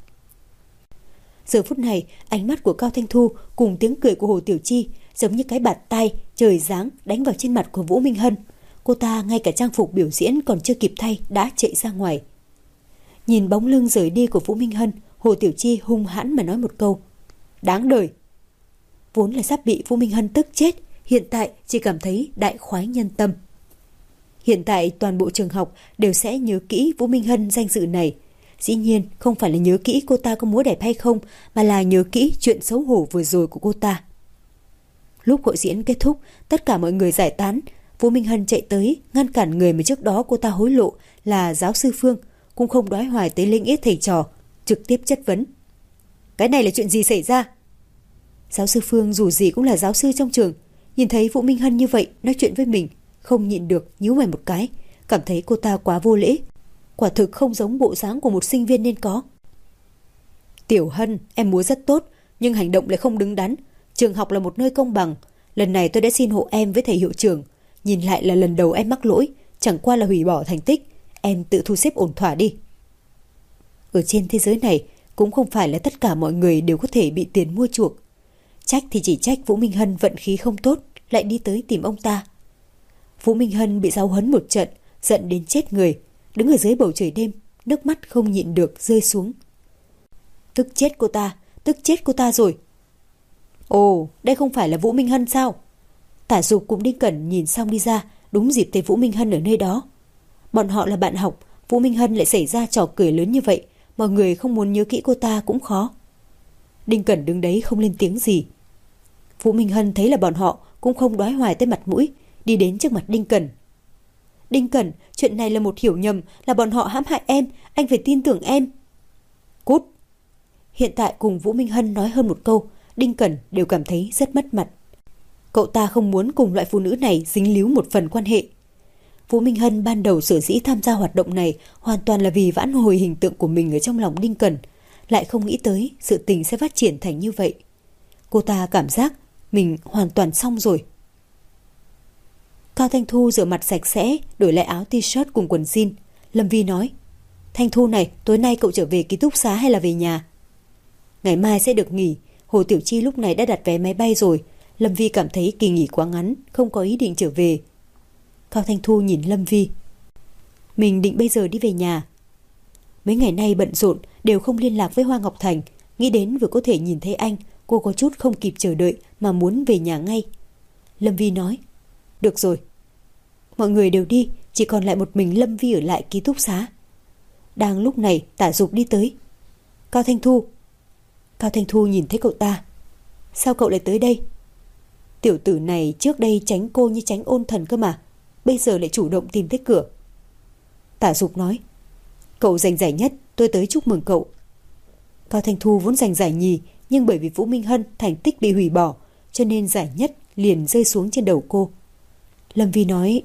Speaker 2: Giờ phút này, ánh mắt của Cao Thanh Thu cùng tiếng cười của Hồ Tiểu Chi giống như cái bạt tay trời giáng đánh vào trên mặt của Vũ Minh Hân. Cô ta ngay cả trang phục biểu diễn còn chưa kịp thay đã chạy ra ngoài. Nhìn bóng lưng rời đi của Vũ Minh Hân, Hồ Tiểu Chi hung hãn mà nói một câu. Đáng đời. Vốn là sắp bị Vũ Minh Hân tức chết, hiện tại chỉ cảm thấy đại khoái nhân tâm. Hiện tại toàn bộ trường học đều sẽ nhớ kỹ Vũ Minh Hân danh dự này. Dĩ nhiên không phải là nhớ kỹ cô ta có múa đẹp hay không, mà là nhớ kỹ chuyện xấu hổ vừa rồi của cô ta. Lúc hội diễn kết thúc, tất cả mọi người giải tán. Vũ Minh Hân chạy tới ngăn cản người mà trước đó cô ta hối lộ là giáo sư Phương, cũng không đoái hoài tới linh ít thầy trò, trực tiếp chất vấn. Cái này là chuyện gì xảy ra? Giáo sư Phương dù gì cũng là giáo sư trong trường, nhìn thấy Vũ Minh Hân như vậy nói chuyện với mình, không nhịn được nhíu mày một cái, cảm thấy cô ta quá vô lễ, quả thực không giống bộ dáng của một sinh viên nên có. Tiểu Hân, em múa rất tốt, nhưng hành động lại không đứng đắn. Trường học là một nơi công bằng, lần này tôi đã xin hộ em với thầy hiệu trưởng, nhìn lại là lần đầu em mắc lỗi, chẳng qua là hủy bỏ thành tích, em tự thu xếp ổn thỏa đi. Ở trên thế giới này cũng không phải là tất cả mọi người đều có thể bị tiền mua chuộc. Trách thì chỉ trách Vũ Minh Hân vận khí không tốt, lại đi tới tìm ông ta. Vũ Minh Hân bị giáo huấn một trận, giận đến chết người, đứng ở dưới bầu trời đêm, nước mắt không nhịn được rơi xuống. Tức chết cô ta, tức chết cô ta rồi. Ồ, đây không phải là Vũ Minh Hân sao? Tả Dục cùng Đinh Cẩn nhìn xong đi ra, đúng dịp thấy Vũ Minh Hân ở nơi đó. Bọn họ là bạn học, Vũ Minh Hân lại xảy ra trò cười lớn như vậy, mọi người không muốn nhớ kỹ cô ta cũng khó. Đinh Cẩn đứng đấy không lên tiếng gì. Vũ Minh Hân thấy là bọn họ cũng không đoái hoài tới mặt mũi, đi đến trước mặt Đinh Cẩn. Đinh Cẩn, chuyện này là một hiểu nhầm, là bọn họ hãm hại em, anh phải tin tưởng em. Cút! Hiện tại cùng Vũ Minh Hân nói hơn một câu, Đinh Cẩn đều cảm thấy rất mất mặt. Cậu ta không muốn cùng loại phụ nữ này dính líu một phần quan hệ. Vũ Minh Hân ban đầu sở dĩ tham gia hoạt động này hoàn toàn là vì vãn hồi hình tượng của mình ở trong lòng Đinh Cẩn, lại không nghĩ tới sự tình sẽ phát triển thành như vậy. Cô ta cảm giác mình hoàn toàn xong rồi. Cao Thanh Thu rửa mặt sạch sẽ, đổi lại áo t-shirt cùng quần jean. Lâm Vi nói, Thanh Thu này, tối nay cậu trở về ký túc xá hay là về nhà? Ngày mai sẽ được nghỉ. Hồ Tiểu Chi lúc này đã đặt vé máy bay rồi. Lâm Vi cảm thấy kỳ nghỉ quá ngắn, không có ý định trở về. Cao Thanh Thu nhìn Lâm Vi. Mình định bây giờ đi về nhà. Mấy ngày nay bận rộn, đều không liên lạc với Hoa Ngọc Thành. Nghĩ đến vừa có thể nhìn thấy anh, cô có chút không kịp chờ đợi mà muốn về nhà ngay. Lâm Vi nói, được rồi. Mọi người đều đi, chỉ còn lại một mình Lâm Vi ở lại ký túc xá. Đang lúc này Tả Dục đi tới. Cao Thanh Thu. Cao Thanh Thu nhìn thấy cậu ta. Sao cậu lại tới đây? Tiểu tử này trước đây tránh cô như tránh ôn thần cơ mà, bây giờ lại chủ động tìm tới cửa. Tả Dục nói, cậu giành giải nhất, tôi tới chúc mừng cậu. Cao Thanh Thu vốn giành giải nhì, nhưng bởi vì Vũ Minh Hân thành tích bị hủy bỏ, cho nên giải nhất liền rơi xuống trên đầu cô. Lâm Vi nói,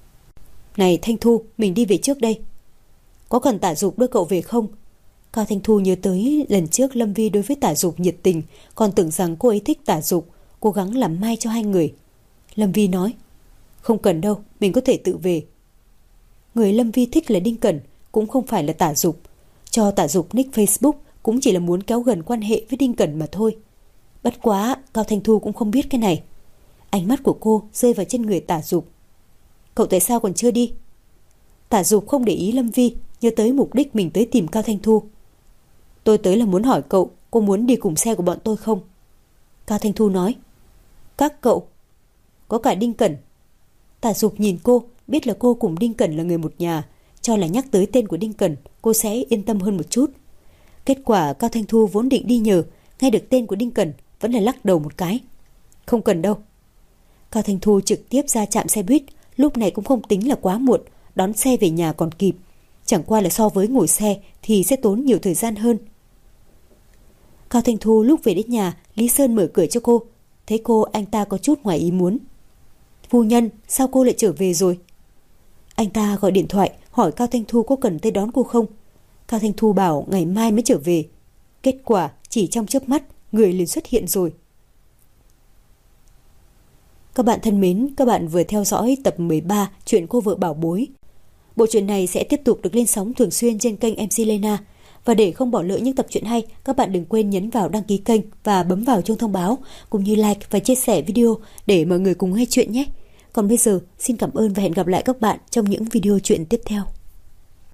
Speaker 2: này Thanh Thu, mình đi về trước đây. Có cần Tả Dục đưa cậu về không? Cao Thanh Thu nhớ tới lần trước Lâm Vi đối với Tả Dục nhiệt tình, còn tưởng rằng cô ấy thích Tả Dục, cố gắng làm mai cho hai người. Lâm Vi nói, không cần đâu, mình có thể tự về. Người Lâm Vi thích là Đinh Cẩn, cũng không phải là Tả Dục. Cho Tả Dục nick Facebook cũng chỉ là muốn kéo gần quan hệ với Đinh Cẩn mà thôi. Bất quá, Cao Thanh Thu cũng không biết cái này. Ánh mắt của cô rơi vào trên người Tả Dục. Cậu tại sao còn chưa đi? Tả Dục không để ý Lâm Vi, nhớ tới mục đích mình tới tìm Cao Thanh Thu. Tôi tới là muốn hỏi cậu, cô muốn đi cùng xe của bọn tôi không? Cao Thanh Thu nói, các cậu? Có cả Đinh Cẩn. Tả Dục nhìn cô, biết là cô cùng Đinh Cẩn là người một nhà, cho là nhắc tới tên của Đinh Cẩn, cô sẽ yên tâm hơn một chút. Kết quả Cao Thanh Thu vốn định đi nhờ, nghe được tên của Đinh Cẩn vẫn là lắc đầu một cái. Không cần đâu. Cao Thanh Thu trực tiếp ra trạm xe buýt, lúc này cũng không tính là quá muộn, đón xe về nhà còn kịp. Chẳng qua là so với ngồi xe thì sẽ tốn nhiều thời gian hơn. Cao Thanh Thu lúc về đến nhà, Lý Sơn mở cửa cho cô. Thấy cô, anh ta có chút ngoài ý muốn. Phu nhân, sao cô lại trở về rồi? Anh ta gọi điện thoại hỏi Cao Thanh Thu có cần tới đón cô không. Cao Thanh Thu bảo ngày mai mới trở về. Kết quả chỉ trong chớp mắt, người liền xuất hiện rồi. Các bạn thân mến, các bạn vừa theo dõi tập mười ba Chuyện Cô Vợ Bảo Bối. Bộ truyện này sẽ tiếp tục được lên sóng thường xuyên trên kênh em xê Lena. Và để không bỏ lỡ những tập truyện hay, các bạn đừng quên nhấn vào đăng ký kênh và bấm vào chuông thông báo, cũng như like và chia sẻ video để mọi người cùng nghe chuyện nhé. Còn bây giờ, xin cảm ơn và hẹn gặp lại các bạn trong những video truyện tiếp theo.